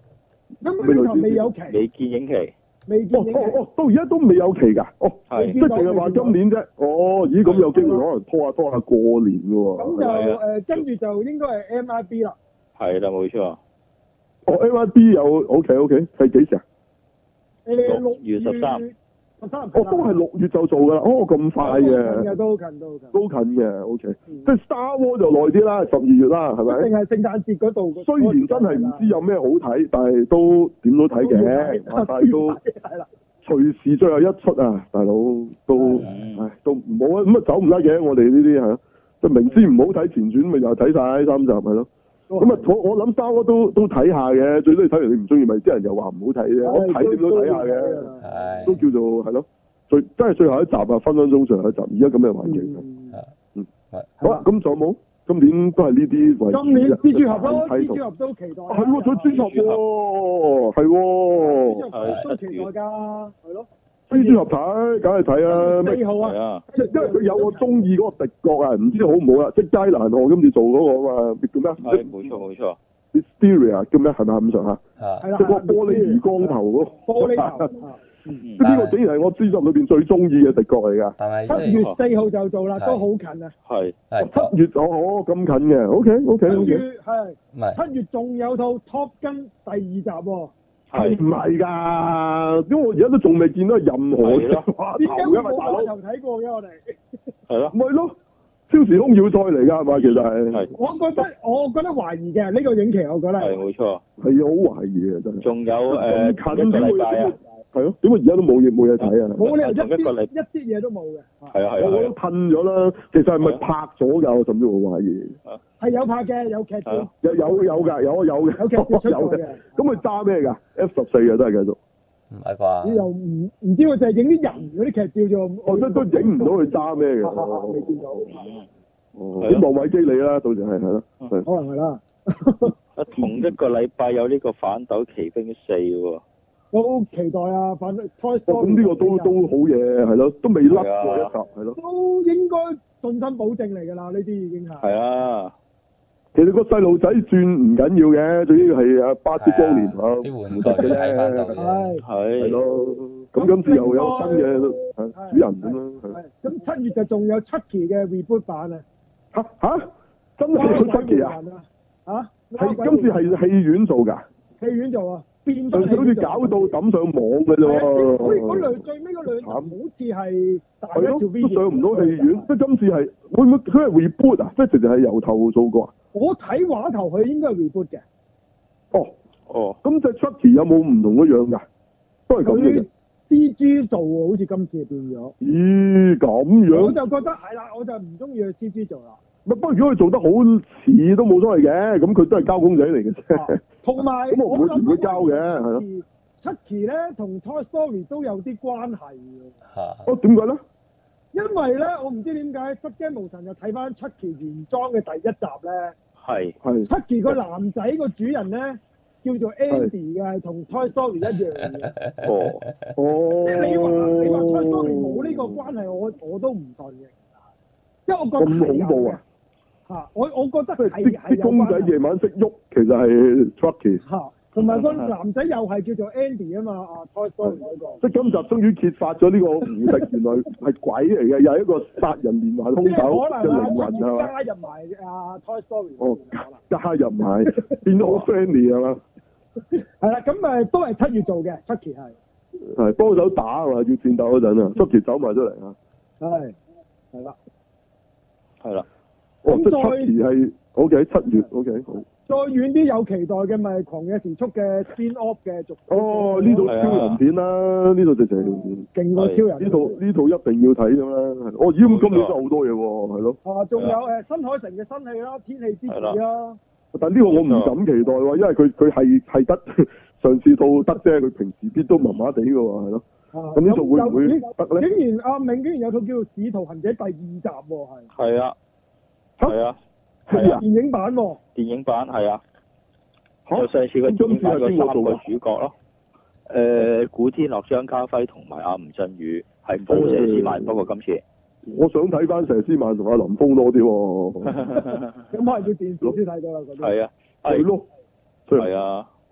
Speaker 3: 咁呢頭未有期，
Speaker 2: 未見影期。
Speaker 3: 未見影期。
Speaker 1: 哦哦哦，到而家都未有期㗎。哦，
Speaker 2: 係。
Speaker 1: 即係淨係話今年啫。哦，咦，咁有機會可能拖下拖下過年㗎喎。
Speaker 3: 咁就誒，跟住就應該係 M I B 啦。
Speaker 2: 係啦，冇錯。
Speaker 1: 哦 ，M I B 有 OK OK， 係幾時啊？
Speaker 3: 誒
Speaker 2: 六月十三。
Speaker 1: 哦，都係六月就做㗎啦。哦，咁快嘅。
Speaker 3: 都近都近。
Speaker 1: 都近嘅 OK，即係 Star Wars 就耐啲啦，十二月啦，係咪？
Speaker 3: 定係聖誕節嗰度。
Speaker 1: 雖然真係唔知有咩好睇，但係都點都睇嘅，但係都隨時最後一出啊，大佬都唉都唔好啊，咁啊走唔甩嘅，我哋呢啲係，即係明知唔好睇前傳，咪又睇晒三集係咯。咁啊，我我諗 Star Wars都都睇下嘅，最多你睇完你唔中意，咪啲人又話唔好睇啫。我睇點都睇下嘅，都叫做係咯。最真係最後一集啊，分分鐘最後一集，而家咁嘅環境。嗯，係。好啦，咁仲有冇？今年都係呢啲為主。
Speaker 3: 今年蜘蛛俠咯，蜘蛛俠都期待。
Speaker 1: 係喎，仲有蜘蛛俠喎，係喎。
Speaker 3: 蜘蛛俠都期待㗎，係咯。
Speaker 1: 蜘蛛俠睇，梗係睇啦。
Speaker 3: 四號啊，
Speaker 1: 因為佢有我中意嗰個敵國啊，唔知好唔好啦，即係佳蘭我今次做嗰個啊嘛，叫咩？
Speaker 2: 係冇錯冇錯。
Speaker 1: Mysteria 叫咩？係咪咁上下？
Speaker 3: 係啦。
Speaker 1: 即係個玻璃魚光頭嗰個。
Speaker 3: 玻璃頭。
Speaker 1: 即係呢個竟然係我蜘蛛俠裏邊最中意嘅敵國嚟㗎。
Speaker 4: 但係
Speaker 3: 七月四號就做啦，都好近啊。
Speaker 2: 係
Speaker 1: 係。七月哦哦咁近嘅 ，OK OK OK。
Speaker 3: 七月係。唔係。七月仲有套 Top Gun 第二集喎。
Speaker 1: 係唔係㗎？因為我而家都仲未見到任何嘅話頭嘅嘛，大佬。
Speaker 3: 頭睇過嘅我哋。
Speaker 2: 係咯。
Speaker 1: 咪咯，超時空要塞嚟㗎係嘛？其實係。係。
Speaker 3: 我覺得我覺得懷疑嘅呢個影期，我覺得
Speaker 2: 係冇錯。
Speaker 1: 係好懷疑嘅真係。
Speaker 2: 仲有誒近點會啊？
Speaker 1: 係咯，點解而家都冇嘢冇嘢睇啊？
Speaker 3: 冇理由一啲一啲嘢都冇嘅。
Speaker 2: 係啊係啊。
Speaker 1: 我都褪咗啦，其實係咪拍咗㗎？我甚至乎懷疑。
Speaker 3: 係有拍嘅，有劇照。
Speaker 1: 有有有㗎，有有嘅。
Speaker 3: 有劇照出過嘅。
Speaker 1: 咁佢揸咩㗎 ？F 十四嘅都係繼續。
Speaker 4: 唔係啩？
Speaker 3: 又唔唔知佢就係影啲人嗰啲劇照啫。
Speaker 1: 我都都影唔到佢揸咩嘅。
Speaker 3: 未見到。
Speaker 1: 哦。啲望偉基利啦，到時係係咯。
Speaker 3: 可能係啦。
Speaker 2: 同一個禮拜有呢個反斗奇兵四喎。
Speaker 3: 都期待啊！反正 Toy Story
Speaker 1: 咁呢個都都好嘢，係咯，都未甩過一集，係咯。
Speaker 3: 都應該信心保證嚟㗎啦，呢啲已經係。係
Speaker 2: 啊。
Speaker 1: 其實個細路仔轉唔緊要嘅，最緊要係阿巴斯光年啊，
Speaker 4: 啲玩具嘅睇翻到
Speaker 3: 係
Speaker 1: 係咯。咁今次又有新嘅主人咁咯。
Speaker 3: 係。咁七月就仲有 Chucky 嘅 reboot 版啊！
Speaker 1: 嚇嚇，真係有 Chucky 啊！
Speaker 3: 嚇？
Speaker 1: 係今次係戲院做㗎。
Speaker 3: 戲院做啊！變
Speaker 1: 上次好似搞到抌上網嘅啫喎。
Speaker 3: 嗰兩最尾嗰兩集好似係大一條 V
Speaker 1: 都上唔到戲院，即係今次係會唔會佢係 reboot 啊？即係直情係由頭做過啊？
Speaker 3: 我睇畫頭佢應該係 reboot 嘅。
Speaker 1: 哦
Speaker 2: 哦，
Speaker 1: 咁隻 Chucky 有冇唔同嘅樣㗎？都係咁嘅。
Speaker 3: C G 做喎，好似今次變咗。
Speaker 1: 咦，咁樣？
Speaker 3: 我就覺得係啦，我就唔中意佢 C G 做啦。
Speaker 1: 不過如果佢做得好似都冇所謂嘅，咁佢都係膠公仔嚟嘅啫。
Speaker 3: 同埋
Speaker 1: 咁我唔會唔會膠嘅，係咯。
Speaker 3: Chucky 咧同 Toy Story 都有啲關係嘅。
Speaker 4: 嚇。
Speaker 1: 哦，點解咧？
Speaker 3: 因為咧，我唔知點解《失驚無神》就睇翻 Chucky 原裝嘅第一集咧。
Speaker 2: 係。
Speaker 1: 係。
Speaker 3: Chucky 個男仔個主人咧叫做 Andy 嘅，同 Toy Story 一樣嘅。
Speaker 1: 哦。哦。
Speaker 3: 即係你話你話 Toy Story 冇呢個關係，我我都唔信嘅。因為我覺得
Speaker 1: 咁恐怖啊！
Speaker 3: 嚇，我我覺得係係
Speaker 1: 啲公仔夜晚識喐，其實係 Chucky。
Speaker 3: 嚇，同埋個男仔又係叫做 Andy 啊嘛，啊 Toy Story 嗰個。
Speaker 1: 即係今集終於揭發咗呢個胡迪原來係鬼嚟嘅，又係一個殺人連環兇手嘅靈魂係嘛？
Speaker 3: 加入埋啊 Toy Story。
Speaker 1: 哦，加入埋變咗好 friendly 係嘛？
Speaker 3: 係啦，咁誒都係七月做嘅 Chucky 係。
Speaker 1: 係幫手打啊嘛，要戰鬥嗰陣啊 Chucky 走埋出嚟啊。
Speaker 3: 係。係啦。
Speaker 2: 係啦。
Speaker 1: 哦，即係 Chucky 係 OK 七月 OK 好。
Speaker 3: 再遠啲有期待嘅咪狂野時速嘅 Spin Off 嘅續。
Speaker 1: 哦，呢套超人片啦，呢套直情
Speaker 3: 勁過超人。
Speaker 1: 呢套呢套一定要睇㗎啦。哦，咦咁今年都好多嘢喎，係咯。
Speaker 3: 啊，仲有誒新海誠嘅新戲啦，《天氣之子》啦。
Speaker 1: 但呢個我唔敢期待喎，因為佢佢係係得上次套得啫，佢平時啲都麻麻地㗎喎，係咯。咁呢套會唔會得咧？
Speaker 3: 竟然阿銘竟然有套叫做《使徒行者》第二集喎，係。
Speaker 2: 係啊。係啊。
Speaker 3: 係啊，電影版喎。
Speaker 2: 電影版係啊。就上次個電影版個三個主角咯。誒，古天樂、張家輝同埋阿吳鎮宇係冇佘詩曼，不過今次。
Speaker 1: 我想睇翻佘詩曼同阿林峰多啲喎。
Speaker 3: 咁可能要電視先睇到啦，嗰啲。
Speaker 2: 係啊。
Speaker 1: 係咯。
Speaker 2: 係啊。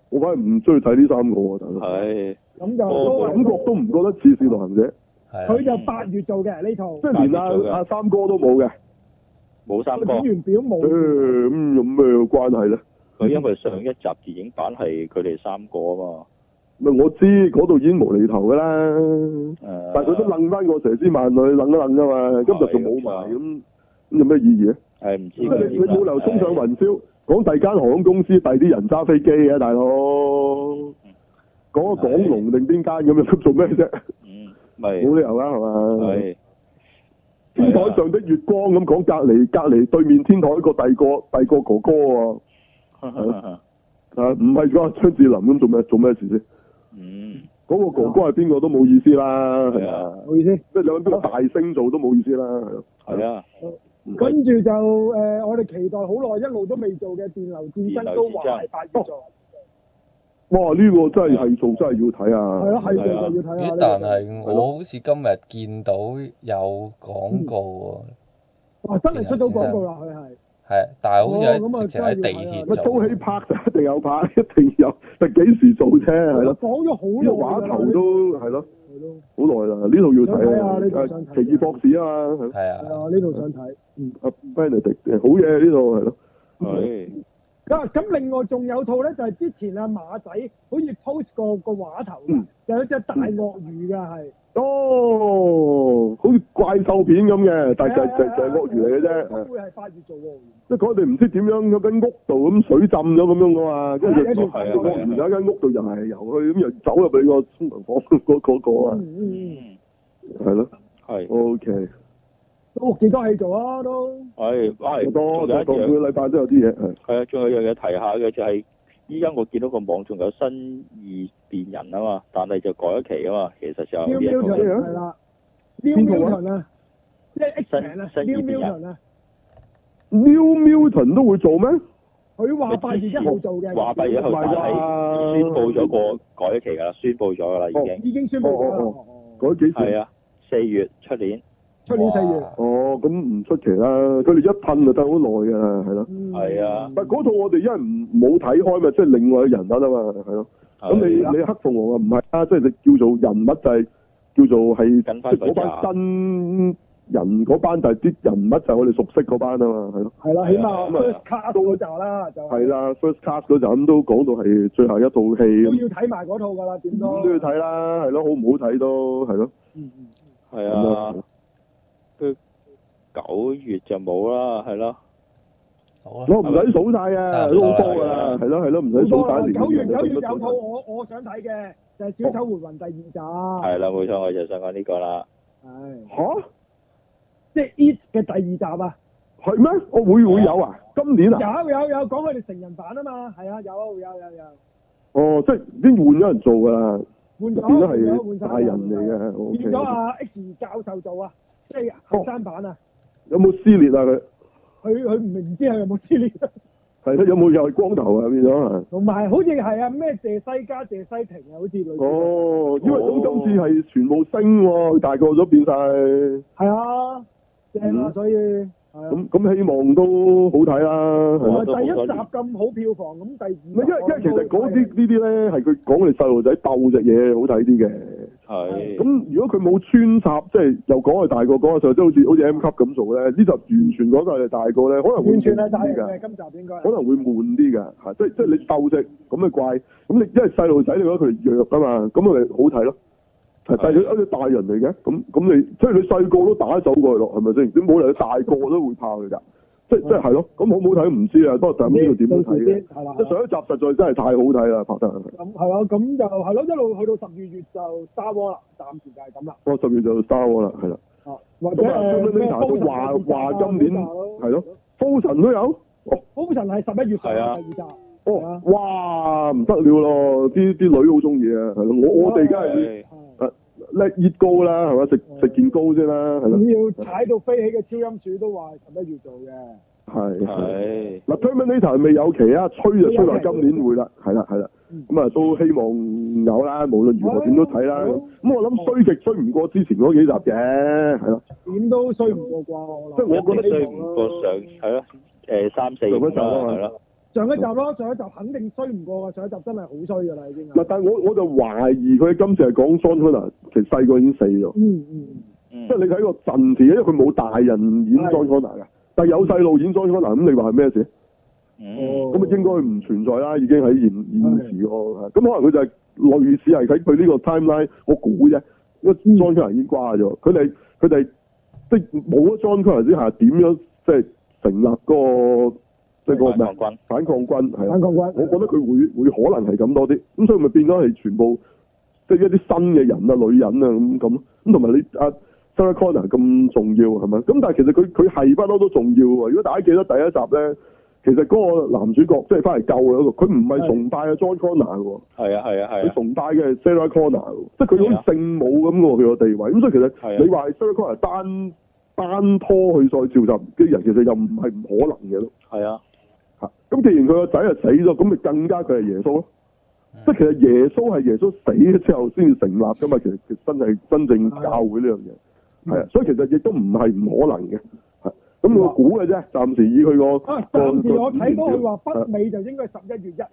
Speaker 1: 我反而唔中意睇呢三個啊，大佬。
Speaker 2: 係。
Speaker 3: 咁就
Speaker 1: 我感覺都唔覺得似《使徒行者》。
Speaker 3: 佢就八月做嘅呢套。
Speaker 1: 即係連阿阿三哥都冇嘅。
Speaker 2: 冇三哥。
Speaker 3: 演員表冇。
Speaker 1: 誒咁有咩關係咧？
Speaker 2: 佢因為上一集電影版係佢哋三個啊嘛。
Speaker 1: 咪我知嗰度已經無厘頭㗎啦。誒。但係佢都楞翻個佘詩曼去楞一楞㗎嘛，今日就冇埋咁，咁有咩意義咧？
Speaker 2: 係唔知。
Speaker 1: 即係你你冇理由衝上雲霄。講第間航空公司，第啲人揸飛機嘅大佬，講個港龍定邊間咁樣做咩啫？
Speaker 2: 嗯，咪
Speaker 1: 冇理由啦，係嘛？
Speaker 2: 係
Speaker 1: 天台上的月光咁講，隔離隔離對面天台個第二個第二個哥哥喎。啊，唔係講張智霖咁做咩做咩事先？
Speaker 2: 嗯，
Speaker 1: 嗰個哥哥係邊個都冇意思啦，係啊，
Speaker 3: 冇意思。
Speaker 1: 即係兩邊個大星做都冇意思啦，係咯。
Speaker 2: 係啊。
Speaker 3: 跟住就誒、呃，我哋期待好耐，一路都未做嘅電流戰爭都話係八月做。
Speaker 1: 哇！呢、這個真係係做真係要睇啊！
Speaker 3: 係咯，係做就要睇下。
Speaker 4: 咦？但係我好似今日見到有廣告喎。
Speaker 3: 哇！真係出到廣告啦，佢係。
Speaker 4: 係，但係好似喺直情喺地鐵做。
Speaker 1: 乜租起拍就一定有拍，一定有，但幾時做啫？係咯。
Speaker 3: 講咗好耐。
Speaker 1: 話頭都係咯。好耐啦，呢度要睇啊！誒，奇異博士啊嘛，
Speaker 4: 係啊，
Speaker 3: 係啊，呢度想睇。嗯。
Speaker 1: 阿 Benedict 好嘢呢度係咯。係。
Speaker 3: 咁咁，另外仲有套咧，就係之前阿馬仔好似 post 過個畫頭嘅，就有隻大鱷魚嘅係。哦，
Speaker 1: 好似怪獸片咁嘅，但係就就就係鱷魚嚟嘅啫。
Speaker 3: 都會係八月做喎。
Speaker 1: 即係佢哋唔知點樣喺間屋度咁水浸咗咁樣噶嘛，跟住就鱷魚喺間屋度游嚟游去，咁又走入去個沖涼房嗰嗰個啊。
Speaker 3: 嗯嗯。
Speaker 1: 係咯。
Speaker 2: 係。
Speaker 1: O K。
Speaker 3: 都幾多戲做啊都。
Speaker 2: 係，係。
Speaker 1: 多，就個每個禮拜都有啲嘢係。
Speaker 2: 係啊，仲有樣嘢提下嘅就係，依家我見到個網仲有新異變人啊嘛，但係就改咗期啊嘛，其實就呢一個。
Speaker 3: 係啦。New Mutant 啊，即係 X-Men 啊
Speaker 2: ，New Mutant
Speaker 3: 啊。
Speaker 1: New Mutant 都會做咩？
Speaker 3: 佢話八月一號做嘅。
Speaker 2: 話八月一號，但係宣佈咗個改咗期㗎啦，宣佈咗㗎啦已經。
Speaker 3: 已經宣佈咗啦。
Speaker 1: 改幾時？
Speaker 2: 係啊，四月出年。
Speaker 3: 出年四月。
Speaker 1: 哦，咁唔出奇啦，佢哋一噴就等好耐㗎，係咯。
Speaker 2: 係啊。
Speaker 1: 但嗰套我哋因為唔冇睇開嘛，即係另外嘅人物啊嘛，係咯。咁你你黑鳳凰啊唔係啊，即係你叫做人物就係叫做係即係嗰班新人嗰班就係啲人物就係我哋熟悉嗰班啊嘛，係咯。
Speaker 3: 係啦，起碼 first cast 嗰集啦就。係
Speaker 1: 啦 ，first cast 嗰集咁都講到係最後一套戲。
Speaker 3: 都要睇埋嗰套㗎啦，點都。
Speaker 1: 都要睇啦，係咯，好唔好睇都係咯。
Speaker 3: 嗯嗯。
Speaker 2: 係啊。佢九月就冇啦，係咯。
Speaker 4: 好啊。
Speaker 1: 我唔使數晒啊，都好多㗎啦，係咯係咯，唔使數晒。
Speaker 3: 九月九月有套我我想睇嘅，就係《小丑回魂》第二集。
Speaker 2: 係啦，冇錯，我就想講呢個啦。
Speaker 3: 係。
Speaker 1: 嚇？
Speaker 3: 即係 It 嘅第二集啊！
Speaker 1: 係咩？我會會有啊？今年啊？
Speaker 3: 有有有講佢哋成人版啊嘛，係啊，有有有有。
Speaker 1: 哦，即係已經換咗人做㗎啦。
Speaker 3: 換咗。
Speaker 1: 變咗係大人嚟嘅。
Speaker 3: 變咗阿 X 教授做啊，即係後生版啊。
Speaker 1: 有冇撕裂啊佢？
Speaker 3: 佢佢唔唔知佢有冇撕裂。
Speaker 1: 係咯，有冇又係光頭啊變咗啊？
Speaker 3: 同埋好似係啊咩謝西嘉、謝西婷啊，好似類似。
Speaker 1: 哦，因為咁今次係全部升喎，大個咗變晒。係
Speaker 3: 啊，正啊，所以。
Speaker 1: 咁咁希望都好睇啦。
Speaker 3: 第一集咁好票房，咁第二集。
Speaker 1: 唔係，因為因為其實嗰啲呢啲咧係佢講佢哋細路仔鬥隻嘢好睇啲嘅。係。咁如果佢冇穿插，即係又講佢大個講嘅時候，即係好似好似 M 級咁做咧，呢集完全講佢哋大個咧，可能會
Speaker 3: 完全係大嘅。今集應該。
Speaker 1: 可能會悶啲㗎，嚇！即係即係你鬥隻咁嘅怪，咁你因為細路仔你覺得佢哋弱啊嘛，咁咪好睇咯。係，但係佢一隻大人嚟嘅，咁咁你即係你細個都打得走過去咯，係咪先？你冇理由大個都會怕佢㗎，即係即係係咯。咁好唔好睇唔知啊，不過就咁呢個點樣睇嘅？係啦，即係上一集實在真係太好睇啦，拍得。咁係咯，咁就係咯，一路去到十二月就 Star Wars 啦，暫時就係咁啦。哦，十月就 Star Wars 啦，係啦。哦，或者誒咩？都話話今年係咯，封神都有。哦，封神係十一月上第二集。哦，哇，唔得了咯！啲啲女好中意啊，係咯，我我哋而家係。叻熱高啦，係嘛？食食件糕先啦，係咯。要踩到飛起嘅超音鼠都話十一月做嘅。係係。嗱 Terminator 未有期啊，吹就吹落今年會啦，係啦係啦。咁啊都希望有啦，無論如何點都睇啦。咁我諗衰極衰唔過之前嗰幾集嘅，係咯。點都衰唔過啩？即係我覺得衰唔過上係咯，誒三四集啦，係咯。
Speaker 3: 上一集咯，上一集肯定衰唔過㗎，上一集真係好衰㗎啦已經。
Speaker 1: 嗱，但係我我就懷疑佢今次係講 John Connor，其實細個已經死咗。
Speaker 3: 嗯嗯。
Speaker 1: 即係你睇個陣時，因為佢冇大人演 John Connor 㗎，但係有細路演 John Connor，咁你話係咩事？
Speaker 2: 哦。
Speaker 1: 咁啊應該唔存在啦，已經喺現現時個，咁可能佢就係類似係喺佢呢個 timeline，我估啫。因為 John Connor 已經瓜咗，佢哋佢哋即係冇咗 John Connor之下，點樣即係成立嗰個即係個咩？反抗軍。反抗軍係。反抗軍。我覺得佢會會可能係咁多啲，咁所以咪變咗係全部即係一啲新嘅人啊、女人啊咁咁，咁同埋你啊 Sarah Connor 咁重要係咪？咁但係其實佢佢係不嬲都重要喎。如果大家記得第一集咧。其實嗰個男主角即係翻嚟救嘅嗰個，佢唔係崇拜阿 John Connor 嘅喎。係啊係啊係。佢崇拜嘅係 Sarah Connor，即係佢好似聖母咁嘅喎，佢個地位。咁所以其實你話 Sarah Connor 單單拖去再召集啲人，其實又唔係唔可能嘅咯。係啊。嚇！咁既然佢個仔係死咗，咁咪更加佢係耶穌咯。即係其實耶穌係耶穌死咗之後先至成立㗎嘛。其實其實真係真正教會呢樣嘢。係啊。所以其實亦都唔係唔可能嘅。咁我估嘅啫，暫時以佢個
Speaker 3: 啊，暫時我睇到佢話北美就應該係十一月一號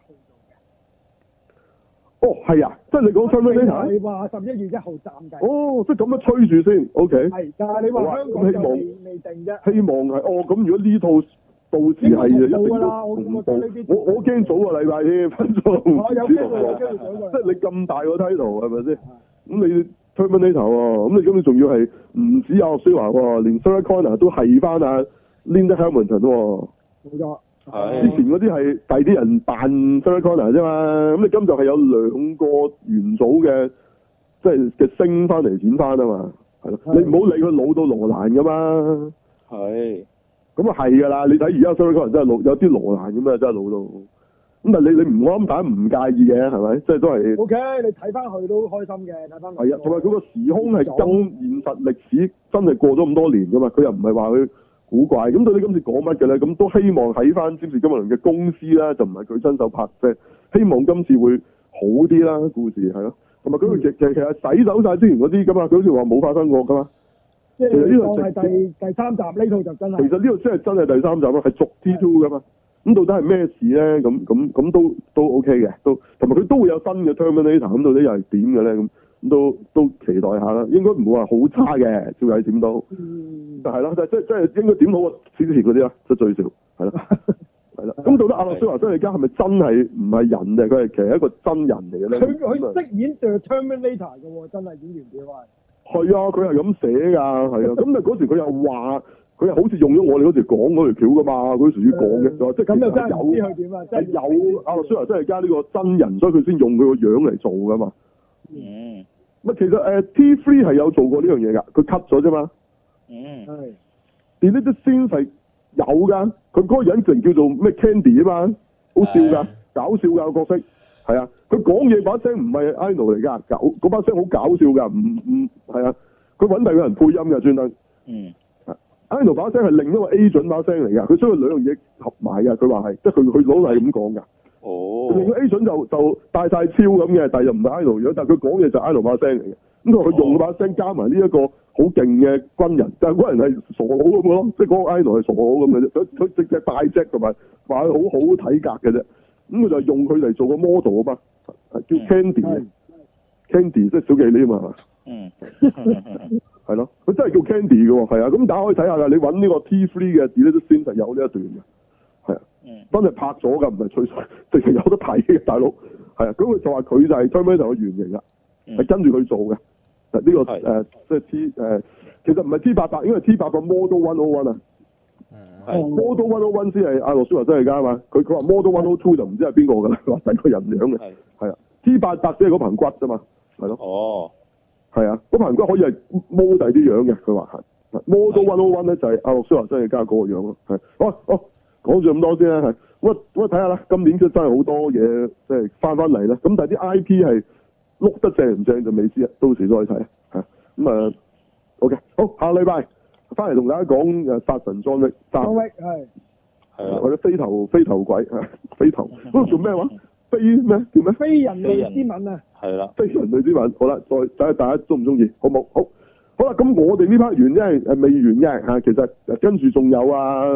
Speaker 1: 做嘅。哦，係啊，即係你講 Terminator
Speaker 3: 係話十一月一號暫計。
Speaker 1: 哦，即係咁樣吹住先 ，OK。
Speaker 3: 係，但係你話香港就未未定啫。
Speaker 1: 希望係哦，咁如果呢套到時係一定都同步，我我驚早個禮拜添，分咗唔
Speaker 3: 我有機會，有機會早過。
Speaker 1: 即係你咁大個 title 係咪先？咁你 Terminator 喎，咁你今次仲要係唔止有舒華喎，連 Sarah Connor 都係翻啊 Linda Hamilton 喎。冇錯。係。之前嗰啲係第啲人扮 Sarah Connor 啫嘛，咁你今集係有兩個元祖嘅，即係嘅星翻嚟剪翻啊嘛，係咯。你唔好理佢老到羅蘭噶嘛。係。咁啊係㗎啦，你睇而家 Sarah Connor 真係老，有啲羅蘭咁啊，真係老到。咁但係你你唔我諗大家唔介意嘅係咪？即係都係。O K，你睇翻佢都開心嘅，睇翻。係啊，同埋佢個時空係跟現實歷史真係過咗咁多年㗎嘛，佢又唔係話佢古怪。咁到底今次講乜嘅咧？咁都希望喺翻詹士金馬倫嘅公司啦，就唔係佢親手拍啫。希望今次會好啲啦，故事係咯。同埋佢其其其實洗走晒之前嗰啲㗎嘛，佢好似話冇發生過㗎嘛。即係呢個係第第三集，呢套就真係。其實呢個先係真係第三集咯，係續 T two 㗎嘛。咁到底係咩事咧？咁咁咁都都 OK 嘅，都同埋佢都會有新嘅 Terminator，咁到底又係點嘅咧？咁咁都都期待下啦。應該唔會話好差嘅，照計點都。嗯。就係啦，但係即即係應該點好過之前嗰啲啦，即係最少係啦，係啦。咁到底阿諾舒華辛力加係咪真係唔係人嘅？佢係其實係一個真人嚟嘅咧。佢佢飾演就 Terminator 嘅喎，真係演員表係。係啊，佢係咁寫㗎，係啊。咁但係嗰時佢又話。佢又好似用咗我哋嗰時講嗰條橋噶嘛，佢屬於講嘅，就話即係其實有係有阿諾舒華辛力加呢個真人，所以佢先用佢個樣嚟做噶嘛。嗯。乜其實誒、呃、T three 係有做過呢樣嘢㗎，佢 cut 咗啫嘛。嗯。係。連呢啲先係有㗎，佢嗰個人成叫做咩 Candy 啊嘛，好笑㗎，搞笑㗎個角色。係啊，佢講嘢把聲唔係 Ino 嚟㗎，搞嗰把聲好搞笑㗎，唔唔係啊，佢揾第二個人配音㗎專登。嗯。Ino 把聲係另一個 agent 把聲嚟㗎，佢將佢兩樣嘢合埋㗎，佢話係，即係佢佢老係咁講㗎。哦。另一個 agent 就就戴晒超咁嘅，但係又唔係 Ino 樣，但係佢講嘢就 Ino 把聲嚟嘅。咁佢佢用嗰把聲加埋呢一個好勁嘅軍人，但係嗰人係傻佬咁嘅咯，即係嗰個 Ino 係傻佬咁嘅啫。佢佢隻隻大隻同埋話佢好好體格嘅啫。咁佢就用佢嚟做個 model 啊嘛，叫 Candy 嘅、嗯、Candy 即係小忌廉啊嘛。嗯。係咯，佢真係叫 Candy 嘅喎，係啊，咁大家可以睇下㗎，你揾呢個 T three 嘅 Deleted Scene 就有呢一段嘅，係啊，嗯、真係拍咗㗎，唔係吹水，直情有得睇嘅，大佬，係啊，咁佢就話佢就係 Terminator 嘅原型啦，係、嗯、跟住佢做嘅，呢、呢個誒即係、呃、T 誒、呃，其實唔係 T 八百，因為 T 八百 Model One O One 啊，係 Model One O One 先係阿諾舒華辛力加啊嘛，佢佢話 Model One O Two 就唔知係邊個㗎啦，話第個人樣嘅，係啊 ，T 八百先係嗰棚骨啫嘛，係咯。哦。係啊，嗰棚骨可以係摸第啲樣嘅，佢話係。Model One O One 咧就係阿諾舒華辛力加嗰個樣咯，係。哦哦，講住咁多先啦，係。咁啊咁啊睇下啦，今年真係好多嘢，即係翻翻嚟啦。咁但係啲 I P 係碌得正唔正就未知啊，到時再睇嚇。咁啊 ，OK，好，下個禮拜翻嚟同大家講誒殺神 John Wick三。John Wick 係。係啊。或者飛頭飛頭鬼嚇，飛頭嗰個做咩話？非咩叫咩？非人類之吻啊！係啦，非人類之吻。好啦，再睇下大家中唔中意，好冇？好，好啦，咁我哋呢 part 完即係誒未完嘅嚇，其實跟住仲有啊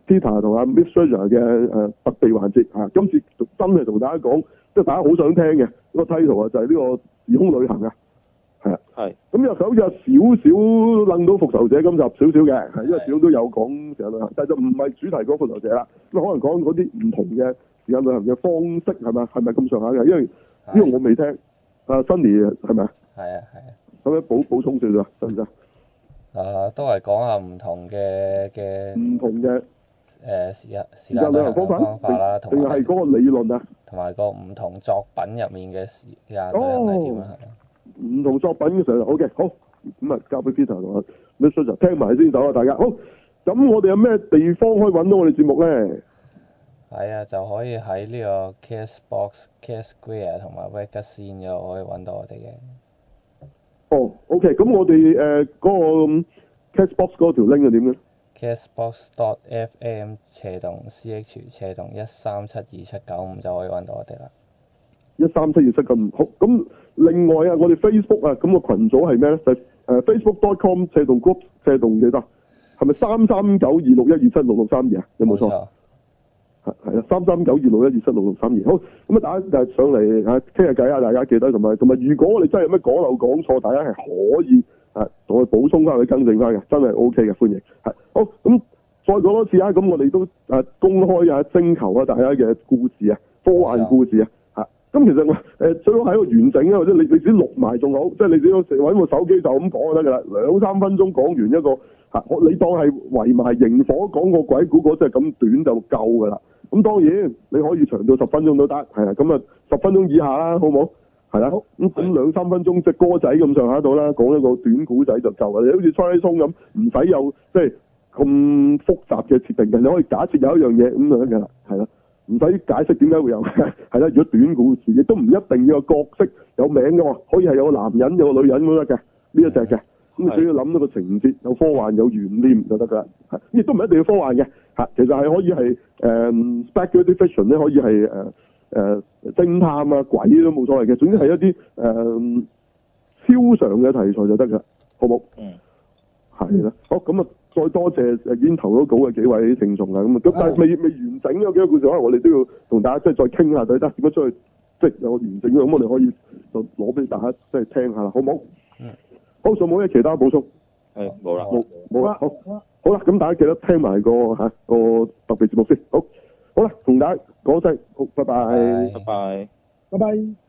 Speaker 1: Peter 同阿 Miss Sherger 嘅誒特備環節啊，今次真係同大家講，即係大家好想聽嘅個 title 啊，就係呢個時空旅行啊，係啊，
Speaker 2: 係。咁
Speaker 1: 有時好似有少少楞到復仇者今集少少嘅，係因為始終都有講時間旅行，但係就唔係主題講復仇者啦，咁可能講嗰啲唔同嘅時間旅行嘅方式係咪係咪咁上下嘅？因為呢個我未聽，啊 Sunny 係咪啊？
Speaker 4: 係啊係啊。
Speaker 1: 咁樣補補充少少，得唔得？
Speaker 4: 啊，都係講下唔同嘅嘅。
Speaker 1: 唔同嘅。
Speaker 4: 誒時間
Speaker 1: 時間旅行方法
Speaker 4: 方法啦，同
Speaker 1: 定係嗰個理論啊？
Speaker 4: 同埋個唔同作品入面嘅時間旅行係點啊？
Speaker 1: 唔同作品嘅時候，好嘅，好咁啊，交俾 Peter 同阿 Miss Sherger 聽埋先走啊，大家好。咁我哋有咩地方可以揾到我哋節目咧？
Speaker 4: 係啊，就可以喺呢個 Castbox、Cast-Square 同埋 Webcast 又可以揾到我哋嘅。
Speaker 1: 哦 ，OK，咁我哋誒嗰個 Castbox 嗰條 link 係點嘅
Speaker 4: ？Castbox dot F M 斜動 C H 斜動一三七二七九五就可以揾到我哋啦。
Speaker 1: 一三七二七九五，好。咁另外啊，我哋 Facebook 啊，咁個群組係咩咧？就誒 Facebook dot com 斜動 group 斜動幾多？係咪三三九二六一二七六六三二啊？有冇錯？係係啦，三三九二六一二七六六三二。好，咁啊，大家就上嚟嚇傾下偈啊！大家記得同埋同埋，如果我哋真係有咩講漏講錯，大家係可以啊同我哋補充翻去更正翻嘅，真係 O K 嘅，歡迎。係好，咁再講多次啊！咁我哋都啊公開啊徵求啊大家嘅故事啊，科幻故事啊嚇。咁其實我誒最好係一個完整啊，或者你你自己錄埋仲好，即係你只要揾部手機就咁講就得㗎啦，兩三分鐘講完一個嚇，你當係圍埋螢火講個鬼故嗰隻咁短就夠㗎啦。咁當然你可以長到十分鐘都得，係啊，咁啊十分鐘以下啦，好唔好？係啦，咁咁兩三分鐘隻歌仔咁上下到啦，講一個短古仔就夠啦。你好似 Charlie Song 咁，唔使有即係咁複雜嘅設定嘅，你可以假設有一樣嘢咁就得㗎啦，係啦，唔使解釋點解會有，係啦。如果短故事亦都唔一定要個角色有名嘅喎，可以係有個男人有個女人都得嘅，呢一隻嘅。咁你只要諗到個情節有科幻有懸念就得㗎啦，係亦都唔一定要科幻嘅嚇，其實係可以係誒 speculative fiction 咧，可以係誒。誒、呃、偵探啊鬼都冇所謂嘅，總之係一啲誒、呃、超常嘅題材就得㗎，好冇？嗯，係啦，好咁啊，再多謝誒已經投咗稿嘅幾位聽眾啦，咁啊，咁但係未未完整有幾個故事，可能我哋都要同大家即係再傾下，睇得點樣出去，即係有個完整嘅，咁我哋可以就攞俾大家即係聽下啦，好冇？嗯，好，仲冇咩其他補充？
Speaker 2: 係冇啦，
Speaker 1: 冇冇啦，好，好啦，咁大家記得聽埋個嚇個特別節目先，好。好啦，同大家講聲，好，拜拜，
Speaker 2: 拜拜，
Speaker 3: 拜拜。